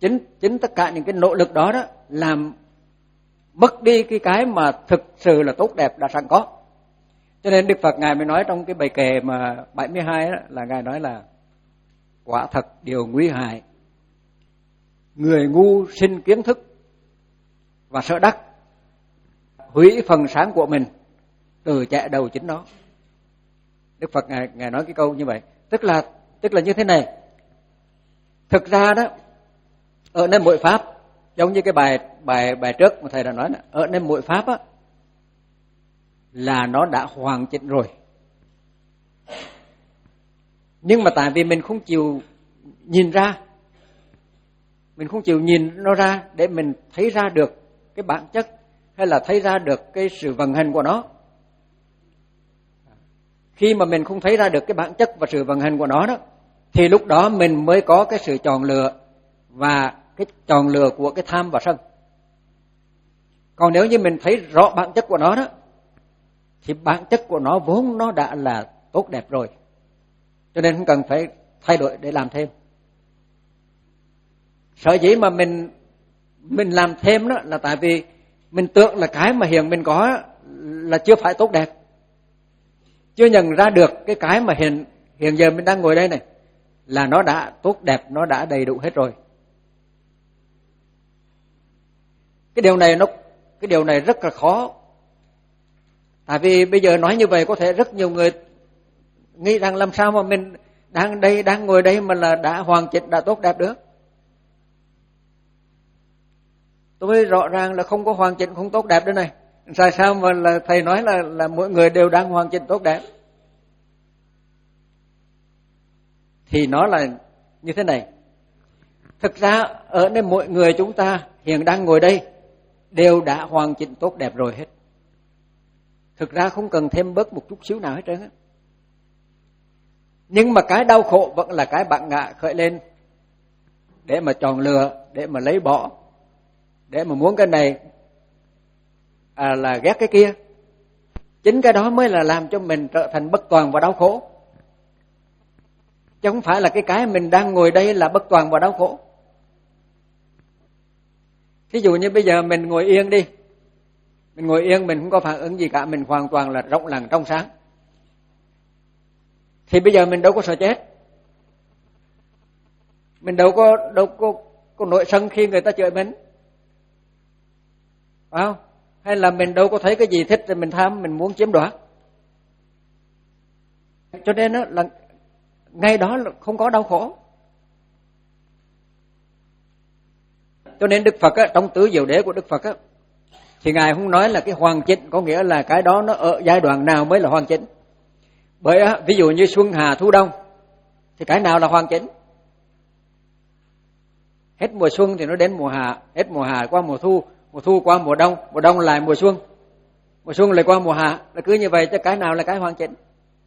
chính chính tất cả những cái nỗ lực đó đó làm mất đi cái cái mà thực sự là tốt đẹp đã sẵn có. Cho nên Đức Phật Ngài mới nói trong cái bài kệ mà bảy mươi hai đó, là Ngài nói là quả thật điều nguy hại, người ngu sinh kiến thức và sợ đắc, hủy phần sáng của mình, từ chạy đầu chính nó. Đức Phật Ngài, Ngài nói cái câu như vậy. Tức là tức là như thế này. Thực ra đó, ở nơi mỗi pháp, giống như cái bài bài bài trước mà thầy đã nói, là ở nơi mỗi pháp á, là nó đã hoàn chỉnh rồi. Nhưng mà tại vì mình không chịu nhìn ra, mình không chịu nhìn nó ra để mình thấy ra được cái bản chất, hay là thấy ra được cái sự vận hành của nó. Khi mà mình không thấy ra được cái bản chất và sự vận hành của nó đó, thì lúc đó mình mới có cái sự chọn lựa, và cái chọn lựa của cái tham và sân. Còn nếu như mình thấy rõ bản chất của nó đó, thì bản chất của nó vốn nó đã là tốt đẹp rồi, cho nên không cần phải thay đổi để làm thêm. Sở dĩ mà mình mình làm thêm đó là tại vì mình tưởng là cái mà hiện mình có là chưa phải tốt đẹp, chưa nhận ra được cái cái mà hiện hiện giờ mình đang ngồi đây này là nó đã tốt đẹp, nó đã đầy đủ hết rồi. Cái điều này nó cái điều này rất là khó. Tại vì bây giờ nói như vậy có thể rất nhiều người nghĩ rằng làm sao mà mình đang đây đang ngồi đây mà là đã hoàn chỉnh, đã tốt đẹp được. Tôi rõ ràng là không có hoàn chỉnh, không tốt đẹp đây này. Tại sao mà là thầy nói là là mỗi người đều đang hoàn chỉnh tốt đẹp? Thì nó là như thế này. Thực ra ở nơi mỗi người chúng ta hiện đang ngồi đây đều đã hoàn chỉnh tốt đẹp rồi hết. Thực ra không cần thêm bớt một chút xíu nào hết trơn á. Nhưng mà cái đau khổ vẫn là cái bản ngã khởi lên để mà chọn lựa, để mà lấy bỏ, để mà muốn cái này à, là ghét cái kia. Chính cái đó mới là làm cho mình trở thành bất toàn và đau khổ. Chứ không phải là cái cái mình đang ngồi đây là bất toàn và đau khổ. Thí dụ như bây giờ mình ngồi yên đi, mình ngồi yên mình không có phản ứng gì cả, mình hoàn toàn là rộng lặng trong sáng, thì bây giờ mình đâu có sợ chết, mình đâu có đâu có có nổi sân khi người ta chửi mình, phải không? Hay là mình đâu có thấy cái gì thích rồi mình tham, mình muốn chiếm đoạt. Cho nên đó là ngay đó là không có đau khổ. Cho nên Đức Phật á, trong tứ diệu đế của Đức Phật á, thì Ngài không nói là cái hoàn chỉnh có nghĩa là cái đó nó ở giai đoạn nào mới là hoàn chỉnh. Bởi á, ví dụ như xuân hạ thu đông thì cái nào là hoàn chỉnh? Hết mùa xuân thì nó đến mùa hạ, hết mùa hạ qua mùa thu, mùa thu qua mùa đông, mùa đông lại mùa xuân, mùa xuân lại qua mùa hạ, là cứ như vậy chứ cái nào là cái hoàn chỉnh?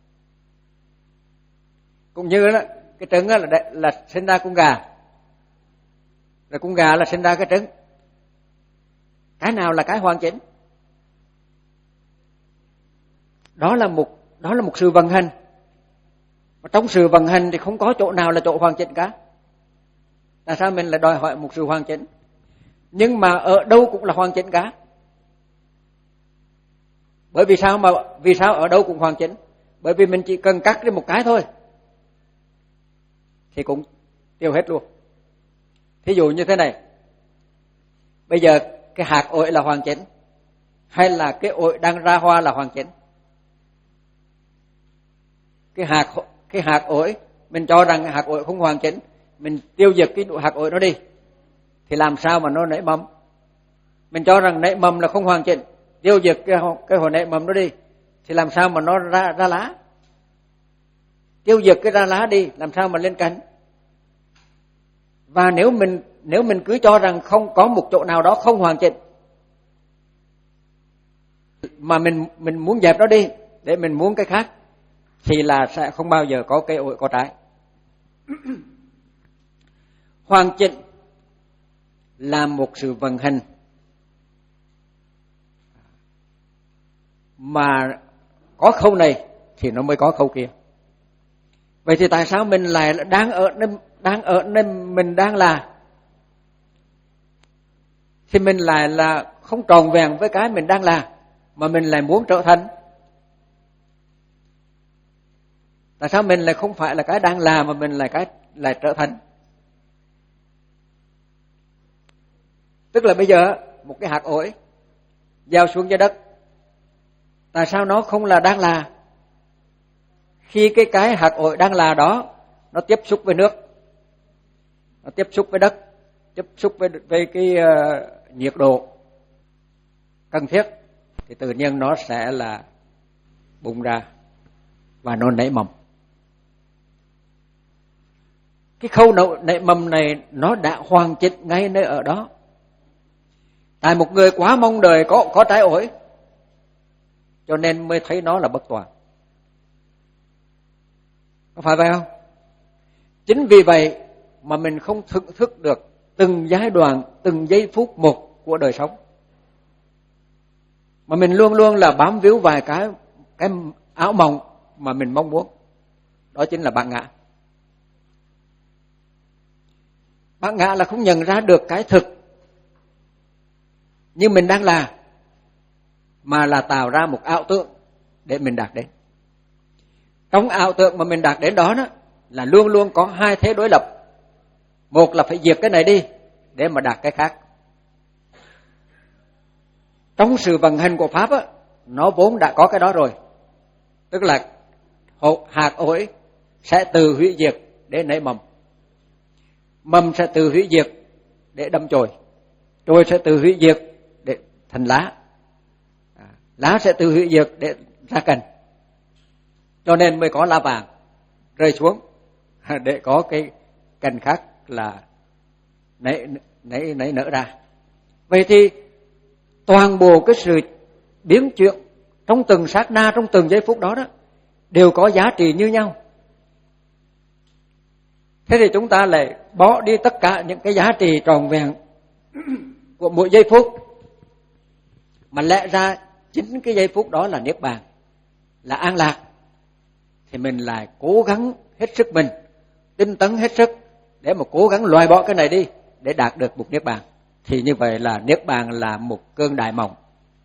Cũng như đó, cái trứng là, là sinh ra con gà, rồi con gà là sinh ra cái trứng. Cái nào là cái hoàn chỉnh? Đó là một đó là một sự vận hành. Mà trong sự vận hành thì không có chỗ nào là chỗ hoàn chỉnh cả. Tại sao mình lại đòi hỏi một sự hoàn chỉnh? Nhưng mà ở đâu cũng là hoàn chỉnh cả. Bởi vì sao mà vì sao ở đâu cũng hoàn chỉnh? Bởi vì mình chỉ cần cắt đi một cái thôi thì cũng tiêu hết luôn. Thí dụ như thế này. Bây giờ cái hạt ổi là hoàn chỉnh hay là cái ổi đang ra hoa là hoàn chỉnh? Cái hạt cái hạt ổi mình cho rằng hạt ổi không hoàn chỉnh, mình tiêu diệt cái hạt ổi nó đi thì làm sao mà nó nảy mầm? Mình cho rằng nảy mầm là không hoàn chỉnh, tiêu diệt cái cái hồi nảy mầm nó đi thì làm sao mà nó ra ra lá? Tiêu diệt cái ra lá đi làm sao mà lên cành? Và nếu mình nếu mình cứ cho rằng không có một chỗ nào đó không hoàn chỉnh mà mình mình muốn dẹp nó đi để mình muốn cái khác thì là sẽ không bao giờ có cây ổi có trái. Hoàn chỉnh là một sự vận hành mà có khâu này thì nó mới có khâu kia. Vậy thì tại sao mình lại đang ở nơi đang ở nơi mình đang là thì mình lại là không tròn vẹn với cái mình đang là, mà mình lại muốn trở thành. Tại sao mình lại không phải là cái đang là mà mình lại cái lại trở thành? Tức là bây giờ một cái hạt ổi gieo xuống dưới đất, tại sao nó không là đang là? Khi cái cái hạt ổi đang là đó nó tiếp xúc với nước, nó tiếp xúc với đất, tiếp xúc với với cái uh, nhiệt độ cần thiết, thì tự nhiên nó sẽ là bung ra và nó nảy mầm. Cái khâu nảy mầm này nó đã hoàn chỉnh ngay nơi ở đó. Tại một người quá mong đợi có có trái ổi, cho nên mới thấy nó là bất toàn. Có phải vậy không? Chính vì vậy mà mình không thưởng thức được từng giai đoạn, từng giây phút một của đời sống, mà mình luôn luôn là bám víu vài cái cái áo mộng mà mình mong muốn. Đó chính là bản ngã. Bản ngã là không nhận ra được cái thực như mình đang là, mà là tạo ra một ảo tượng để mình đạt đến. Trong ảo tượng mà mình đạt đến đó, đó là luôn luôn có hai thế đối lập. Một là phải diệt cái này đi để mà đạt cái khác. Trong sự vận hành của Pháp á, nó vốn đã có cái đó rồi. Tức là hạt ổi sẽ tự hủy diệt để nảy mầm, mầm sẽ tự hủy diệt để đâm chồi, chồi sẽ tự hủy diệt để thành lá, lá sẽ tự hủy diệt để ra cành. Cho nên mới có lá vàng rơi xuống để có cái cành khác là nảy nảy nảy nở ra. Vậy thì toàn bộ cái sự biến chuyển trong từng sát na, trong từng giây phút đó đó đều có giá trị như nhau. Thế thì chúng ta lại bỏ đi tất cả những cái giá trị tròn vẹn của mỗi giây phút, mà lẽ ra chính cái giây phút đó là niết bàn, là an lạc, thì mình lại cố gắng hết sức mình, tinh tấn hết sức để mà cố gắng loại bỏ cái này đi để đạt được một niết bàn. Thì như vậy là niết bàn là một cơn đại mộng.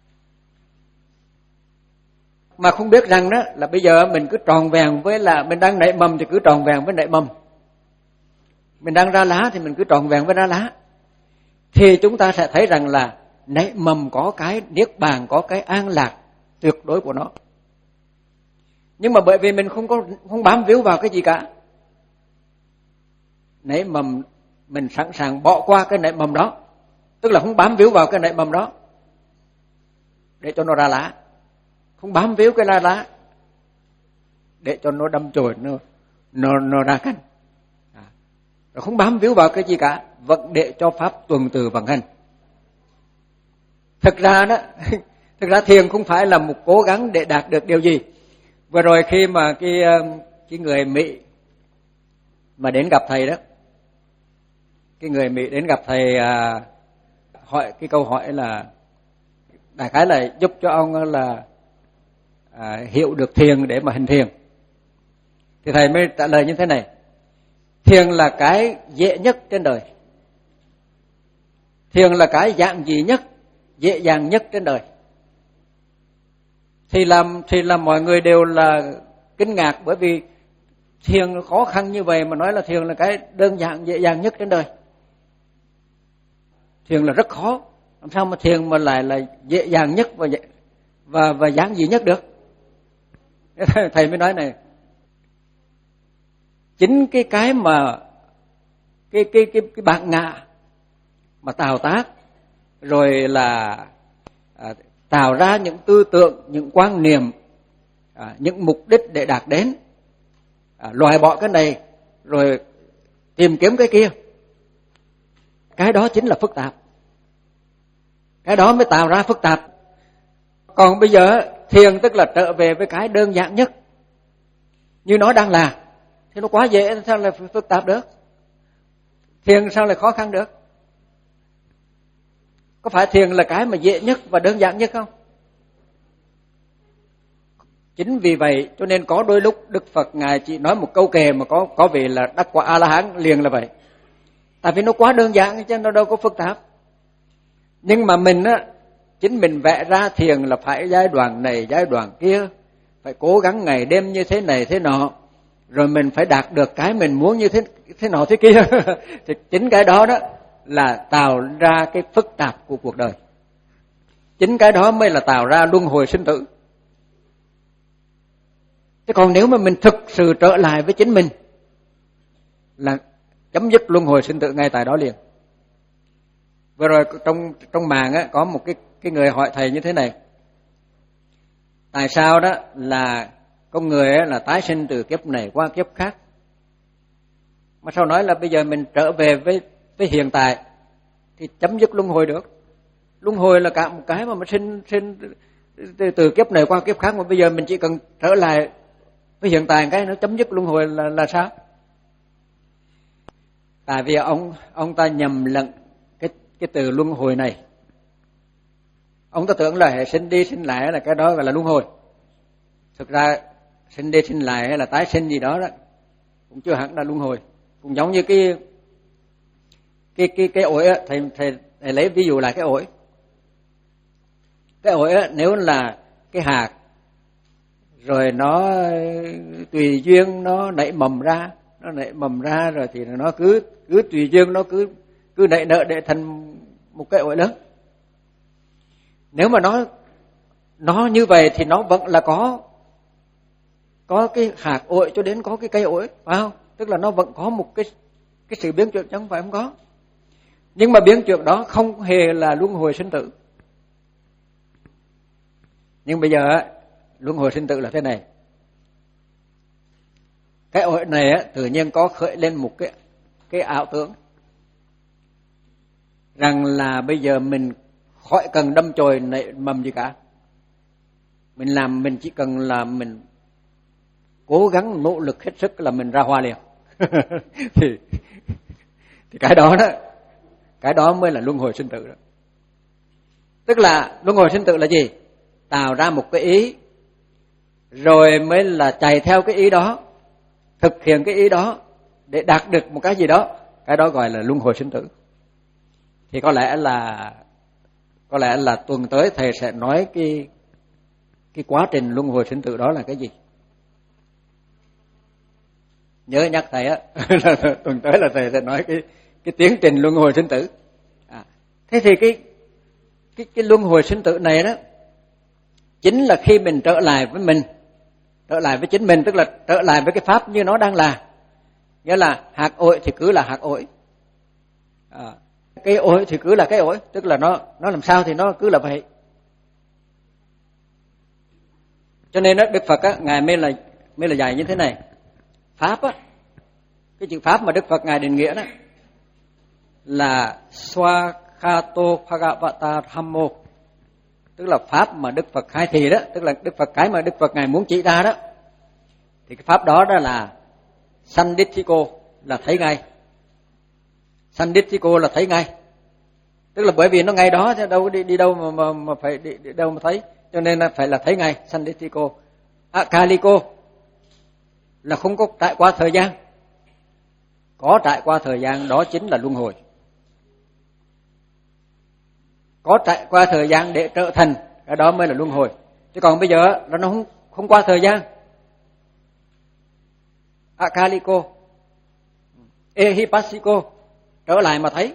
Mà không biết rằng đó là bây giờ mình cứ tròn vẹn với là mình đang nảy mầm thì cứ tròn vẹn với nảy mầm, mình đang ra lá thì mình cứ tròn vẹn với ra lá. Thì chúng ta sẽ thấy rằng là nảy mầm có cái niết bàn, có cái an lạc tuyệt đối của nó. Nhưng mà bởi vì mình không có không bám víu vào cái gì cả, nảy mầm mình sẵn sàng bỏ qua cái nảy mầm đó, tức là không bám víu vào cái nảy mầm đó để cho nó ra lá, không bám víu cái lá lá để cho nó đâm chồi, nó nó nó ra cành, à, rồi không bám víu vào cái gì cả, vẫn để cho pháp tuần tự vận hành. Thực ra đó, thực ra thiền không phải là một cố gắng để đạt được điều gì. Vừa rồi khi mà cái cái người Mỹ mà đến gặp thầy đó, cái người Mỹ đến gặp thầy à, hỏi cái câu hỏi là đại khái là giúp cho ông là à, hiểu được thiền để mà hành thiền. Thì thầy mới trả lời như thế này: thiền là cái dễ nhất trên đời, thiền là cái giản dị nhất, dễ dàng nhất trên đời. Thì làm thì là mọi người đều là kinh ngạc, bởi vì thiền khó khăn như vậy mà nói là thiền là cái đơn giản dễ dàng nhất trên đời. Thiền là rất khó, làm sao mà thiền mà lại là dễ dàng nhất và và và giản dị nhất được? Thầy mới nói này, chính cái cái mà cái cái cái cái bản ngã mà tạo tác, rồi là à, tạo ra những tư tưởng, những quan niệm, à, những mục đích để đạt đến, à, loại bỏ cái này rồi tìm kiếm cái kia, cái đó chính là phức tạp, cái đó mới tạo ra phức tạp. Còn bây giờ thiền tức là trở về với cái đơn giản nhất như nó đang là, thì nó quá dễ, sao lại phức tạp được? Thiền sao lại khó khăn được? Có phải thiền là cái mà dễ nhất và đơn giản nhất không? Chính vì vậy cho nên có đôi lúc Đức Phật Ngài chỉ nói một câu kệ mà có có vị là đắc quả A-la-hán liền là vậy. Tại vì nó quá đơn giản chứ nó đâu có phức tạp. Nhưng mà mình á, chính mình vẽ ra thiền là phải giai đoạn này, giai đoạn kia, phải cố gắng ngày đêm như thế này thế nọ, rồi mình phải đạt được cái mình muốn như thế thế nọ thế kia. Thì chính cái đó đó là tạo ra cái phức tạp của cuộc đời. Chính cái đó mới là tạo ra luân hồi sinh tử. Thế còn nếu mà mình thực sự trở lại với chính mình là chấm dứt luân hồi sinh tử ngay tại đó liền. Vừa rồi trong trong màn á, có một cái cái người hỏi thầy như thế này: tại sao đó là con người á, là tái sinh từ kiếp này qua kiếp khác, mà sao nói là bây giờ mình trở về với với hiện tại thì chấm dứt luân hồi được? Luân hồi là cả một cái mà mình sinh sinh từ, từ kiếp này qua kiếp khác, mà bây giờ mình chỉ cần trở lại với hiện tại cái nó chấm dứt luân hồi là là sao? Tại vì ông ông ta nhầm lẫn cái cái từ luân hồi này. Ông ta tưởng là hệ sinh đi sinh lại là cái đó gọi là luân hồi. Thực ra sinh đi sinh lại hay là tái sinh gì đó đó cũng chưa hẳn là luân hồi. Cũng giống như cái cái cái cái ổi á, thầy, thầy thầy lấy ví dụ là cái ổi. Cái ổi á, nếu là cái hạt rồi nó tùy duyên nó nảy mầm ra, nó nảy mầm ra rồi thì nó cứ cứ tùy duyên nó cứ cứ nảy nở để thành một cái ổi lớn. Nếu mà nó nó như vậy thì nó vẫn là có có cái hạt ổi cho đến có cái cây ổi, phải không? Tức là nó vẫn có một cái cái sự biến chuyển chứ không phải không có. Nhưng mà biến chuyển đó không hề là luân hồi sinh tử. Nhưng bây giờ luân hồi sinh tử là thế này. Cái ổi này á, tự nhiên có khởi lên một cái cái ảo tưởng rằng là bây giờ mình khỏi cần đâm chồi nảy mầm gì cả. Mình làm mình chỉ cần là mình cố gắng nỗ lực hết sức là mình ra hoa liền. thì thì cái đó đó, cái đó mới là luân hồi sinh tử đó. Tức là luân hồi sinh tử là gì? Tạo ra một cái ý rồi mới là chạy theo cái ý đó, thực hiện cái ý đó để đạt được một cái gì đó, cái đó gọi là luân hồi sinh tử. Thì có lẽ là có lẽ là tuần tới thầy sẽ nói cái cái quá trình luân hồi sinh tử đó là cái gì. Nhớ nhắc thầy á, tuần tới là thầy sẽ nói cái cái tiến trình luân hồi sinh tử. À, thế thì cái cái cái luân hồi sinh tử này đó chính là khi mình trở lại với mình, trở lại với chính mình, tức là trở lại với cái pháp như nó đang là. Nghĩa là hạt ổi thì cứ là hạt ổi, à, cây ổi thì cứ là cây ổi, tức là nó nó làm sao thì nó cứ là vậy. Cho nên đó, Đức Phật á, ngài mới là mới là dạy như thế này. Pháp á, cái chữ pháp mà Đức Phật ngài định nghĩa đó là Swakhato Bhagavata Dhammo, tức là pháp mà Đức Phật khai thị đó, tức là Đức Phật cái mà Đức Phật ngài muốn chỉ ra đó. Thì cái pháp đó đó là Sandithiko, là thấy ngay. Sandithiko là thấy ngay. Tức là bởi vì nó ngay đó chứ đâu đi đi đâu mà mà, mà phải đi, đi đâu mà thấy, cho nên là phải là thấy ngay. Sandithiko. Akaliko là không có trải qua thời gian. Có trải qua thời gian, đó chính là luân hồi. Có trải qua thời gian để trở thành, cái đó mới là luân hồi. Chứ còn bây giờ nó không không qua thời gian. Akaliko, Ehipassiko, trở lại mà thấy.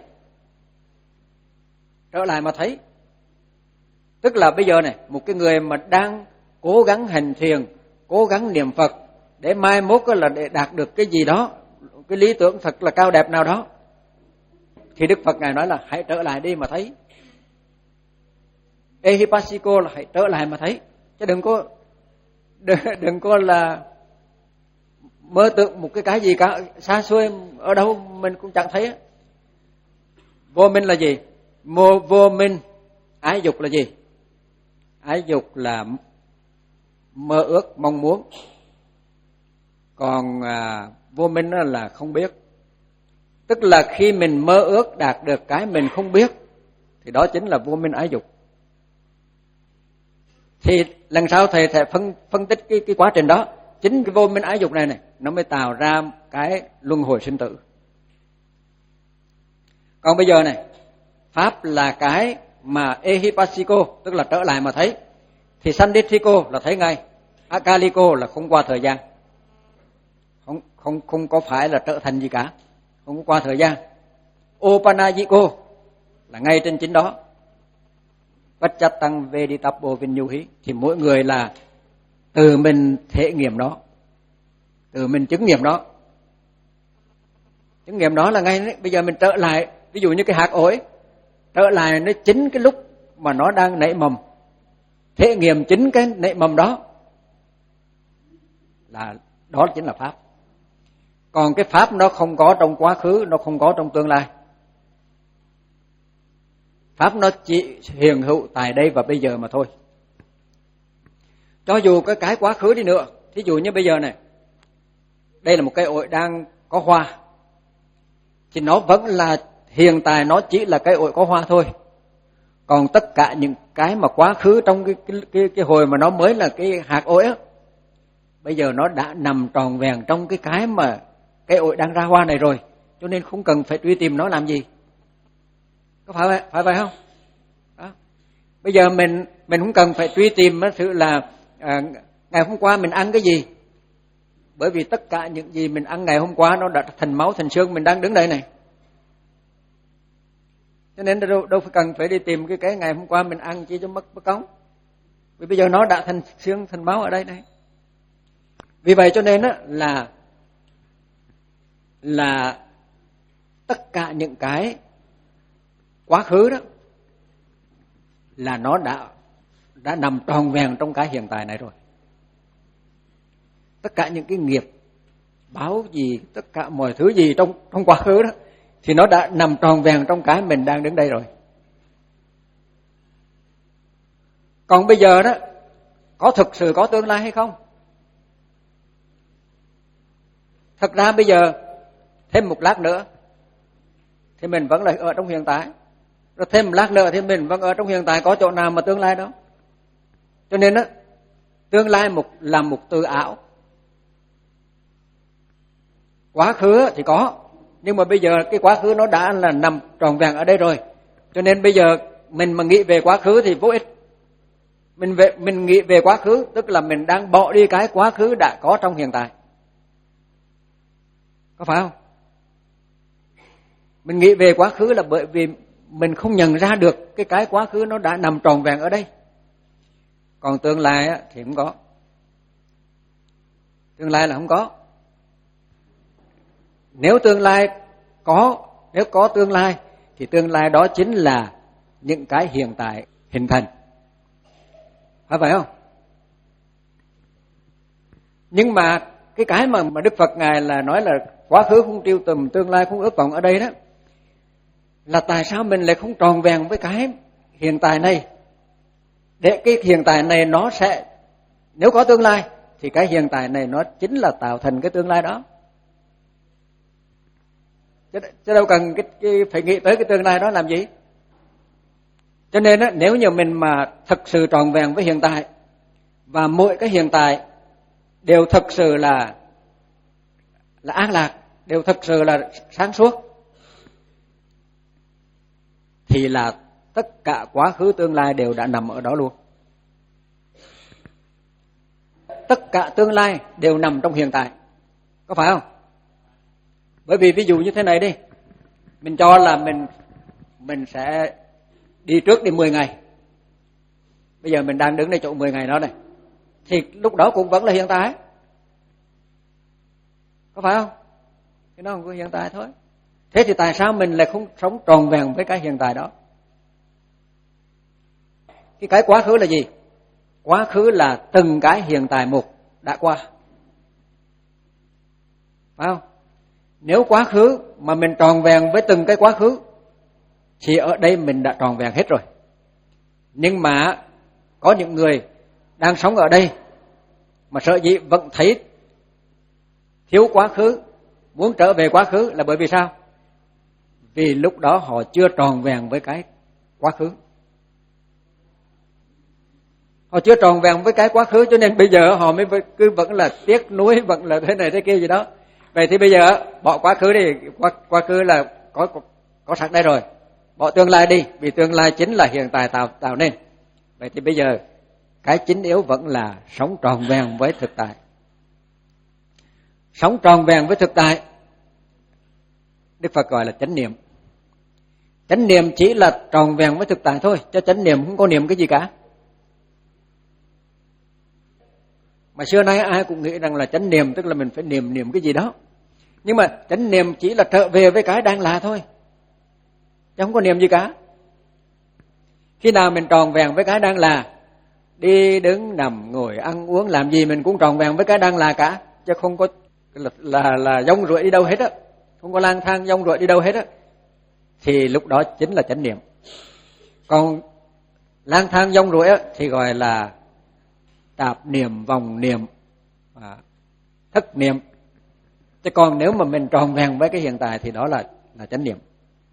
Trở lại mà thấy. Tức là bây giờ này, một cái người mà đang cố gắng hành thiền, cố gắng niệm Phật để mai mốt là để đạt được cái gì đó, cái lý tưởng thật là cao đẹp nào đó, thì Đức Phật ngài nói là hãy trở lại đi mà thấy. Ehipassiko là hãy trở lại mà thấy, chứ đừng có đừng, đừng có là mơ tưởng một cái cái gì cả xa xôi ở đâu mình cũng chẳng thấy. Vô minh là gì? Vô, vô minh ái dục là gì? Ái dục là mơ ước mong muốn, còn à, vô minh là không biết. Tức là khi mình mơ ước đạt được cái mình không biết thì đó chính là vô minh ái dục. Thì lần sau thầy sẽ phân phân tích cái cái quá trình đó. Chính cái vô minh ái dục này này nó mới tạo ra cái luân hồi sinh tử. Còn bây giờ này, pháp là cái mà ehipassiko tức là trở lại mà thấy, thì sandithiko là thấy ngay, akaliko là không qua thời gian, không không không có phải là trở thành gì cả, không có qua thời gian. Opanajiko là ngay trên chính đó. Pacchatang veditappo vinyuhi thì mỗi người là từ mình thể nghiệm nó, từ mình chứng nghiệm nó. Chứng nghiệm đó là ngay đấy. Bây giờ mình trở lại, ví dụ như cái hạt ổi trở lại nó chính cái lúc mà nó đang nảy mầm, thể nghiệm chính cái nảy mầm đó, là đó chính là pháp. Còn cái pháp nó không có trong quá khứ, nó không có trong tương lai. Pháp nó chỉ hiện hữu tại đây và bây giờ mà thôi. Cho dù cái cái quá khứ đi nữa, thí dụ như bây giờ này, đây là một cây ổi đang có hoa, thì nó vẫn là hiện tại, nó chỉ là cây ổi có hoa thôi. Còn tất cả những cái mà quá khứ trong cái cái cái, cái hồi mà nó mới là cái hạt ổi á, bây giờ nó đã nằm tròn vẹn trong cái cái mà cây ổi đang ra hoa này rồi, cho nên không cần phải truy tìm nó làm gì. Có phải vậy, phải vậy không? Đó. Bây giờ mình mình không cần phải truy tìm sự là à, ngày hôm qua mình ăn cái gì, bởi vì tất cả những gì mình ăn ngày hôm qua nó đã thành máu thành xương, mình đang đứng đây này. Cho nên đâu, đâu phải cần phải đi tìm cái cái ngày hôm qua mình ăn chỉ cho mất mất công. Vì bây giờ nó đã thành xương thành máu ở đây này. Vì vậy cho nên á là là tất cả những cái quá khứ đó là nó đã đã nằm tròn vẹn trong cái hiện tại này rồi. Tất cả những cái nghiệp báo gì, tất cả mọi thứ gì trong trong quá khứ đó thì nó đã nằm tròn vẹn trong cái mình đang đứng đây rồi. Còn bây giờ đó, có thực sự có tương lai hay không? Thật ra bây giờ thêm một lát nữa thì mình vẫn là ở trong hiện tại. Rồi thêm một lát nữa thì mình vẫn ở trong hiện tại, có chỗ nào mà tương lai đâu. Cho nên đó, tương lai một là một từ ảo. Quá khứ thì có, nhưng mà bây giờ cái quá khứ nó đã là nằm tròn vẹn ở đây rồi. Cho nên bây giờ mình mà nghĩ về quá khứ thì vô ích. Mình về mình nghĩ về quá khứ tức là mình đang bỏ đi cái quá khứ đã có trong hiện tại. Có phải không? Mình nghĩ về quá khứ là bởi vì mình không nhận ra được cái cái quá khứ nó đã nằm tròn vẹn ở đây. Còn tương lai thì không có. Tương lai là không có. Nếu tương lai có, nếu có tương lai thì tương lai đó chính là những cái hiện tại hình thành. Phải vậy không? Nhưng mà cái cái mà mà Đức Phật ngài là nói là quá khứ không tiêu tùm, tương lai không ước vọng ở đây đó, là tại sao mình lại không tròn vẹn với cái hiện tại này? Để cái hiện tại này nó sẽ, nếu có tương lai thì cái hiện tại này nó chính là tạo thành cái tương lai đó. Chứ, chứ đâu cần cái, cái phải nghĩ tới cái tương lai đó làm gì. Cho nên á, nếu như mình mà thực sự tròn vẹn với hiện tại, và mỗi cái hiện tại đều thực sự là là an lạc, đều thực sự là sáng suốt, thì là tất cả quá khứ tương lai đều đã nằm ở đó luôn. Tất cả tương lai đều nằm trong hiện tại. Có phải không? Bởi vì ví dụ như thế này đi, mình cho là mình mình sẽ đi trước đi mười ngày. Bây giờ mình đang đứng đây chỗ mười ngày đó này, thì lúc đó cũng vẫn là hiện tại. Có phải không? Cái đó không có hiện tại thôi. Thế thì tại sao mình lại không sống tròn vẹn với cái hiện tại đó? Cái cái quá khứ là gì? Quá khứ là từng cái hiện tại một đã qua. Phải không? Nếu quá khứ mà mình tròn vẹn với từng cái quá khứ thì ở đây mình đã tròn vẹn hết rồi. Nhưng mà có những người đang sống ở đây mà sợ dĩ vẫn thấy thiếu quá khứ, muốn trở về quá khứ là bởi vì sao? Vì lúc đó họ chưa tròn vẹn với cái quá khứ. Họ chưa tròn vẹn với cái quá khứ, cho nên bây giờ họ mới cứ vẫn là tiếc nuối, vẫn là thế này thế kia gì đó. Vậy thì bây giờ bỏ quá khứ đi, quá, quá khứ là có, có có sẵn đây rồi. bỏ tương lai đi, vì tương lai chính là hiện tại tạo tạo nên. Vậy thì bây giờ cái chính yếu vẫn là sống trọn vẹn với thực tại. Sống trọn vẹn với thực tại, Đức Phật gọi là chánh niệm. Chánh niệm chỉ là trọn vẹn với thực tại thôi, chứ chánh niệm không có niệm cái gì cả. Mà xưa nay ai cũng nghĩ rằng là chánh niệm tức là mình phải niệm niệm cái gì đó. Nhưng mà chánh niệm chỉ là trở về với cái đang là thôi, chứ không có niệm gì cả. Khi nào mình tròn vẹn với cái đang là, đi đứng nằm ngồi ăn uống làm gì mình cũng tròn vẹn với cái đang là cả, chứ không có là là, là dông ruổi đi đâu hết á, không có lang thang dông ruổi đi đâu hết á, thì lúc đó chính là chánh niệm. Còn lang thang dông ruổi á thì gọi là tạp niệm, vòng niệm, à, thất niệm. Chứ còn nếu mà mình tròn vẹn với cái hiện tại thì đó là là chánh niệm.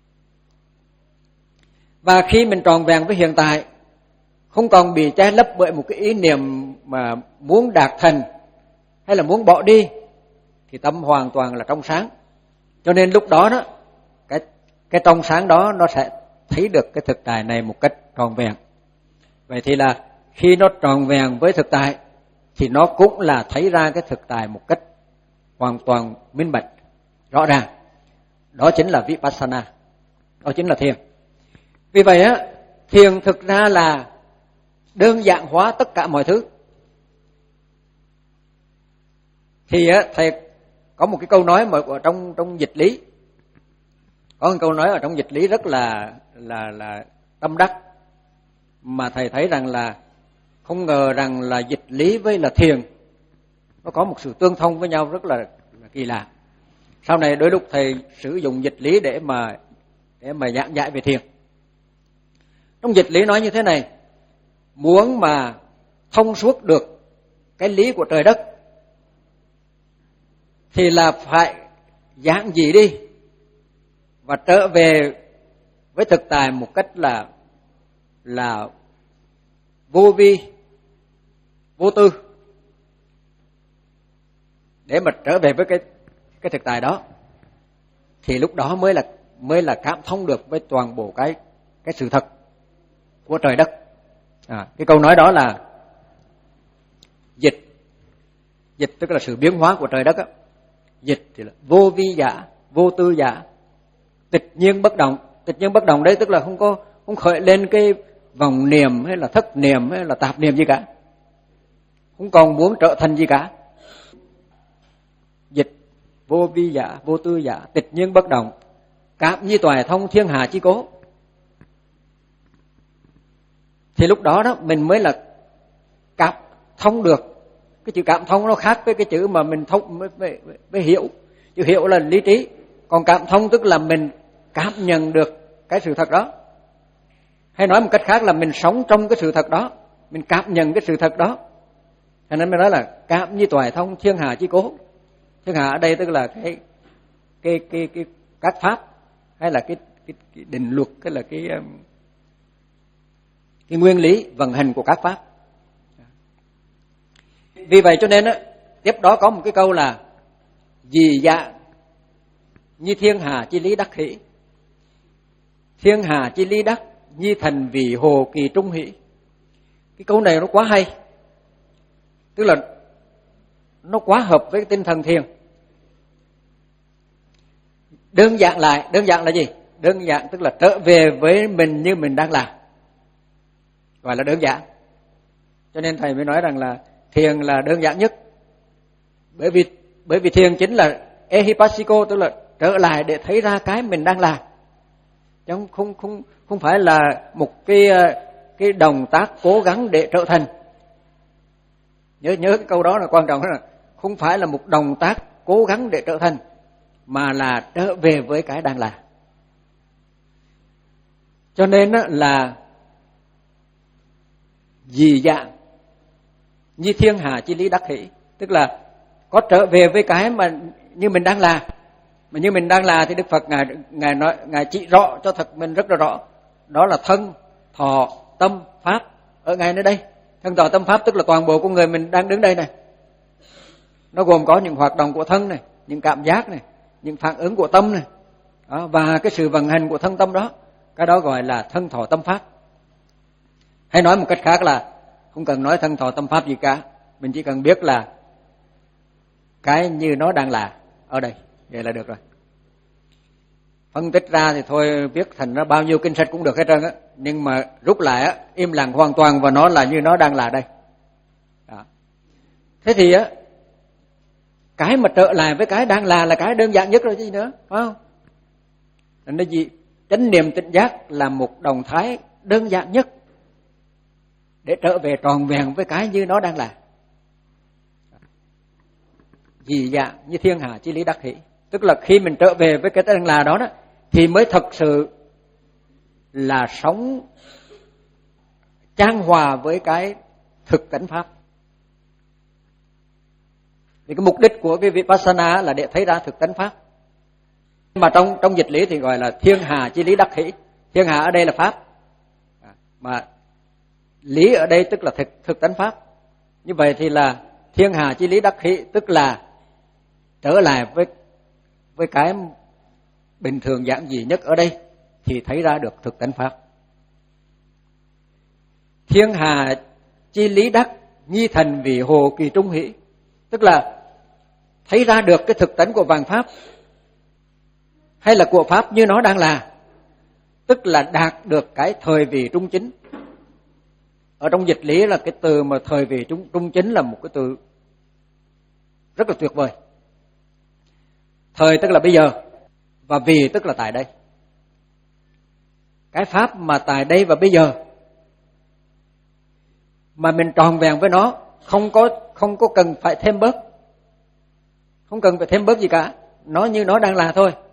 Và khi mình tròn vẹn với hiện tại, không còn bị che lấp bởi một cái ý niệm mà muốn đạt thành hay là muốn bỏ đi, thì tâm hoàn toàn là trong sáng. Cho nên lúc đó đó, cái cái trong sáng đó nó sẽ thấy được cái thực tại này một cách tròn vẹn. Vậy thì là khi nó tròn vẹn với thực tại thì nó cũng là thấy ra cái thực tại một cách hoàn toàn minh bạch, rõ ràng. Đó chính là Vipassana, đó chính là thiền. Vì vậy á, thiền thực ra là đơn giản hóa tất cả mọi thứ. Thì á, thầy có một cái câu nói mà ở trong trong dịch lý, có một câu nói ở trong dịch lý rất là là là tâm đắc, mà thầy thấy rằng là không ngờ rằng là dịch lý với là thiền nó có một sự tương thông với nhau rất là, là kỳ lạ. Sau này đôi lúc thầy sử dụng dịch lý để mà để mà giảng dạy về thiền. Trong dịch lý nói như thế này: muốn mà thông suốt được cái lý của trời đất thì là phải giảng dị đi và trở về với thực tại một cách là là vô vi, vô tư, để mà trở về với cái cái thực tại đó, thì lúc đó mới là mới là cảm thông được với toàn bộ cái cái sự thật của trời đất. À, cái câu nói đó là dịch, dịch tức là sự biến hóa của trời đất á. Dịch thì là vô vi giả, vô tư giả, tịch nhiên bất động. Tịch nhiên bất động đấy tức là không có không khởi lên cái vòng niệm hay là thất niệm hay là tạp niệm gì cả, không còn muốn trở thành gì cả. Dịch vô vi giả, vô tư giả, tịch nhiên bất động, cảm nhi toại thông thiên hạ chi cố. Thì lúc đó đó mình mới là cảm thông được. Cái chữ cảm thông nó khác với cái chữ mà mình thông mới, mới, mới hiểu. Chữ hiểu là lý trí, còn cảm thông tức là mình cảm nhận được cái sự thật đó. Hay nói một cách khác là mình sống trong cái sự thật đó, mình cảm nhận cái sự thật đó. Cho nên mới nói là cảm nhi toại thông thiên hạ chi cố. Thiên hạ ở đây tức là cái cái cái cái các pháp, hay là cái cái, cái định luật, hay là cái cái nguyên lý vận hành của các pháp. Vì vậy cho nên á, tiếp đó có một cái câu là dị dạ như thiên hà chi lý đắc hỷ, thiên hà chi lý đắc như thành vì hồ kỳ trung hỷ. Cái câu này nó quá hay, tức là nó quá hợp với tinh thần thiền. Đơn giản lại, đơn giản là gì? Đơn giản tức là trở về với mình như mình đang là, gọi là đơn giản. Cho nên thầy mới nói rằng là thiền là đơn giản nhất. Bởi vì bởi vì thiền chính là ehipassiko, tức là trở lại để thấy ra cái mình đang là, chứ không không không không phải là một cái cái động tác cố gắng để trở thành. Nhớ nhớ cái câu đó là quan trọng, đó là không phải là một động tác cố gắng để trở thành, mà là trở về với cái đang là. Cho nên là dị dạng như thiên hà chi lý đắc hỷ, tức là có trở về với cái mà như mình đang là. Mà như mình đang là thì Đức Phật ngài ngài nói, ngài chỉ rõ cho thật mình rất là rõ, đó là thân, thọ, tâm, pháp ở ngay nơi đây. Thân, thọ, tâm, pháp tức là toàn bộ của người mình đang đứng đây này. Nó gồm có những hoạt động của thân này, những cảm giác này, những phản ứng của tâm này, đó, và cái sự vận hành của thân tâm đó. cái đó gọi là thân thọ tâm pháp. Hay nói một cách khác là không cần nói thân thọ tâm pháp gì cả, mình chỉ cần biết là cái như nó đang là ở đây, vậy là được rồi. Phân tích ra thì thôi biết thành ra bao nhiêu kinh sách cũng được hết trơn á, nhưng mà rút lại á, im lặng hoàn toàn và nó là như nó đang là đây. Đó. Thế thì á, cái mà trở lại với cái đang là là cái đơn giản nhất rồi chứ gì nữa, phải không? Nên nó gì? Chánh niệm tỉnh giác là một động thái đơn giản nhất để trở về tròn vẹn với cái như nó đang là. Dị dạng như thiên hạ chí lý đắc hỷ, tức là khi mình trở về với cái đang là đó đó thì mới thật sự là sống chan hòa với cái thực tánh pháp. Vì cái mục đích của cái Vipassana là để thấy ra thực tánh pháp. Mà trong trong dịch lý thì gọi là thiên hạ chí lý đắc hỷ. Thiên hạ ở đây là pháp, mà lý ở đây tức là thực thực tánh pháp. Như vậy thì là thiên hạ chí lý đắc hỷ, tức là trở lại với với cái bình thường giản dị nhất ở đây thì thấy ra được thực tánh pháp. Thiên hạ chí lý đắc nhi thành vì hồ kỳ trung hỷ, tức là thấy ra được cái thực tánh của vạn pháp hay là của pháp như nó đang là, tức là đạt được cái thời vị trung chính. Ở trong dịch lý là cái từ mà thời vị trung trung chính là một cái từ rất là tuyệt vời. Thời tức là bây giờ, và vì tức là tại đây. Cái pháp mà tại đây và bây giờ mà mình tròn vẹn với nó, không có không có cần phải thêm bớt, không cần phải thêm bớt gì cả, nó như nó đang là thôi,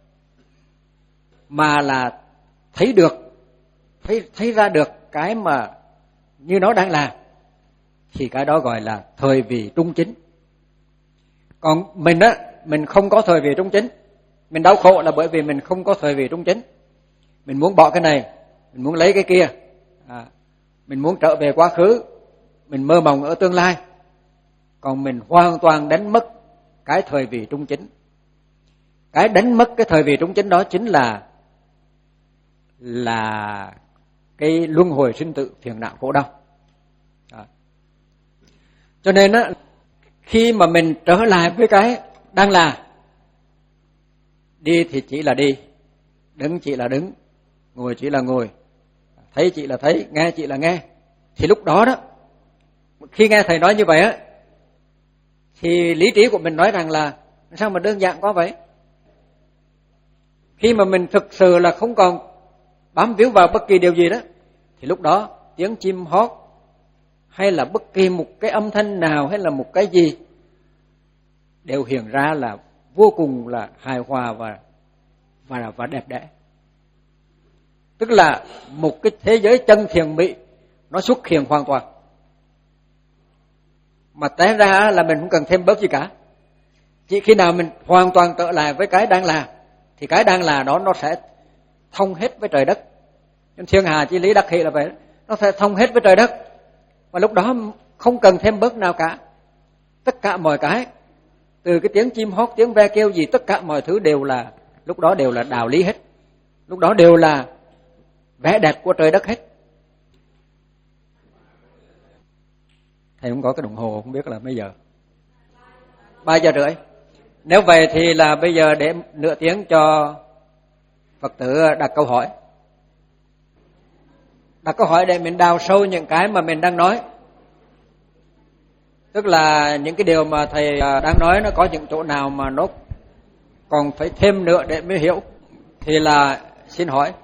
mà là thấy được, thấy thấy ra được cái mà như nó đang là, thì cái đó gọi là thời vị trung chính. Còn mình á, mình không có thời vị trung chính, mình đau khổ là bởi vì mình không có thời vị trung chính. Mình muốn bỏ cái này, mình muốn lấy cái kia, à, mình muốn trở về quá khứ, mình mơ mộng ở tương lai, còn mình hoàn toàn đánh mất cái thời vị trung chính. Cái đánh mất cái thời vị trung chính đó chính là là cái luân hồi sinh tử, phiền não khổ đau. À. Cho nên á, khi mà mình trở lại với cái đang là, đi thì chỉ là đi, đứng chỉ là đứng, ngồi chỉ là ngồi, thấy chỉ là thấy, nghe chỉ là nghe, thì lúc đó đó, khi nghe thầy nói như vậy á, thì lý trí của mình nói rằng là sao mà đơn giản quá vậy. Khi mà mình thực sự là không còn bám víu vào bất kỳ điều gì đó, thì lúc đó tiếng chim hót hay là bất kỳ một cái âm thanh nào hay là một cái gì đều hiện ra là vô cùng là hài hòa và và và đẹp đẽ. Tức là một cái thế giới chân thiền mỹ nó xuất hiện hoàn toàn. Mà té ra là mình không cần thêm bớt gì cả. Chỉ khi nào mình hoàn toàn trở lại với cái đang là, thì cái đang là đó nó sẽ thông hết với trời đất. Nên thiên hà chí lý đắc hỷ là vậy, nó sẽ thông hết với trời đất. Và lúc đó không cần thêm bớt nào cả. Tất cả mọi cái, từ cái tiếng chim hót, tiếng ve kêu gì, tất cả mọi thứ đều là, lúc đó đều là đạo lý hết. Lúc đó đều là vẻ đẹp của trời đất hết. Thầy không có cái đồng hồ, không biết là mấy giờ. Ba giờ rưỡi. Nếu vậy thì là bây giờ để nửa tiếng cho Phật tử đặt câu hỏi. Đặt câu hỏi để mình đào sâu những cái mà mình đang nói. Tức là những cái điều mà thầy đang nói nó có những chỗ nào mà nó còn phải thêm nữa để mới hiểu, thì là xin hỏi.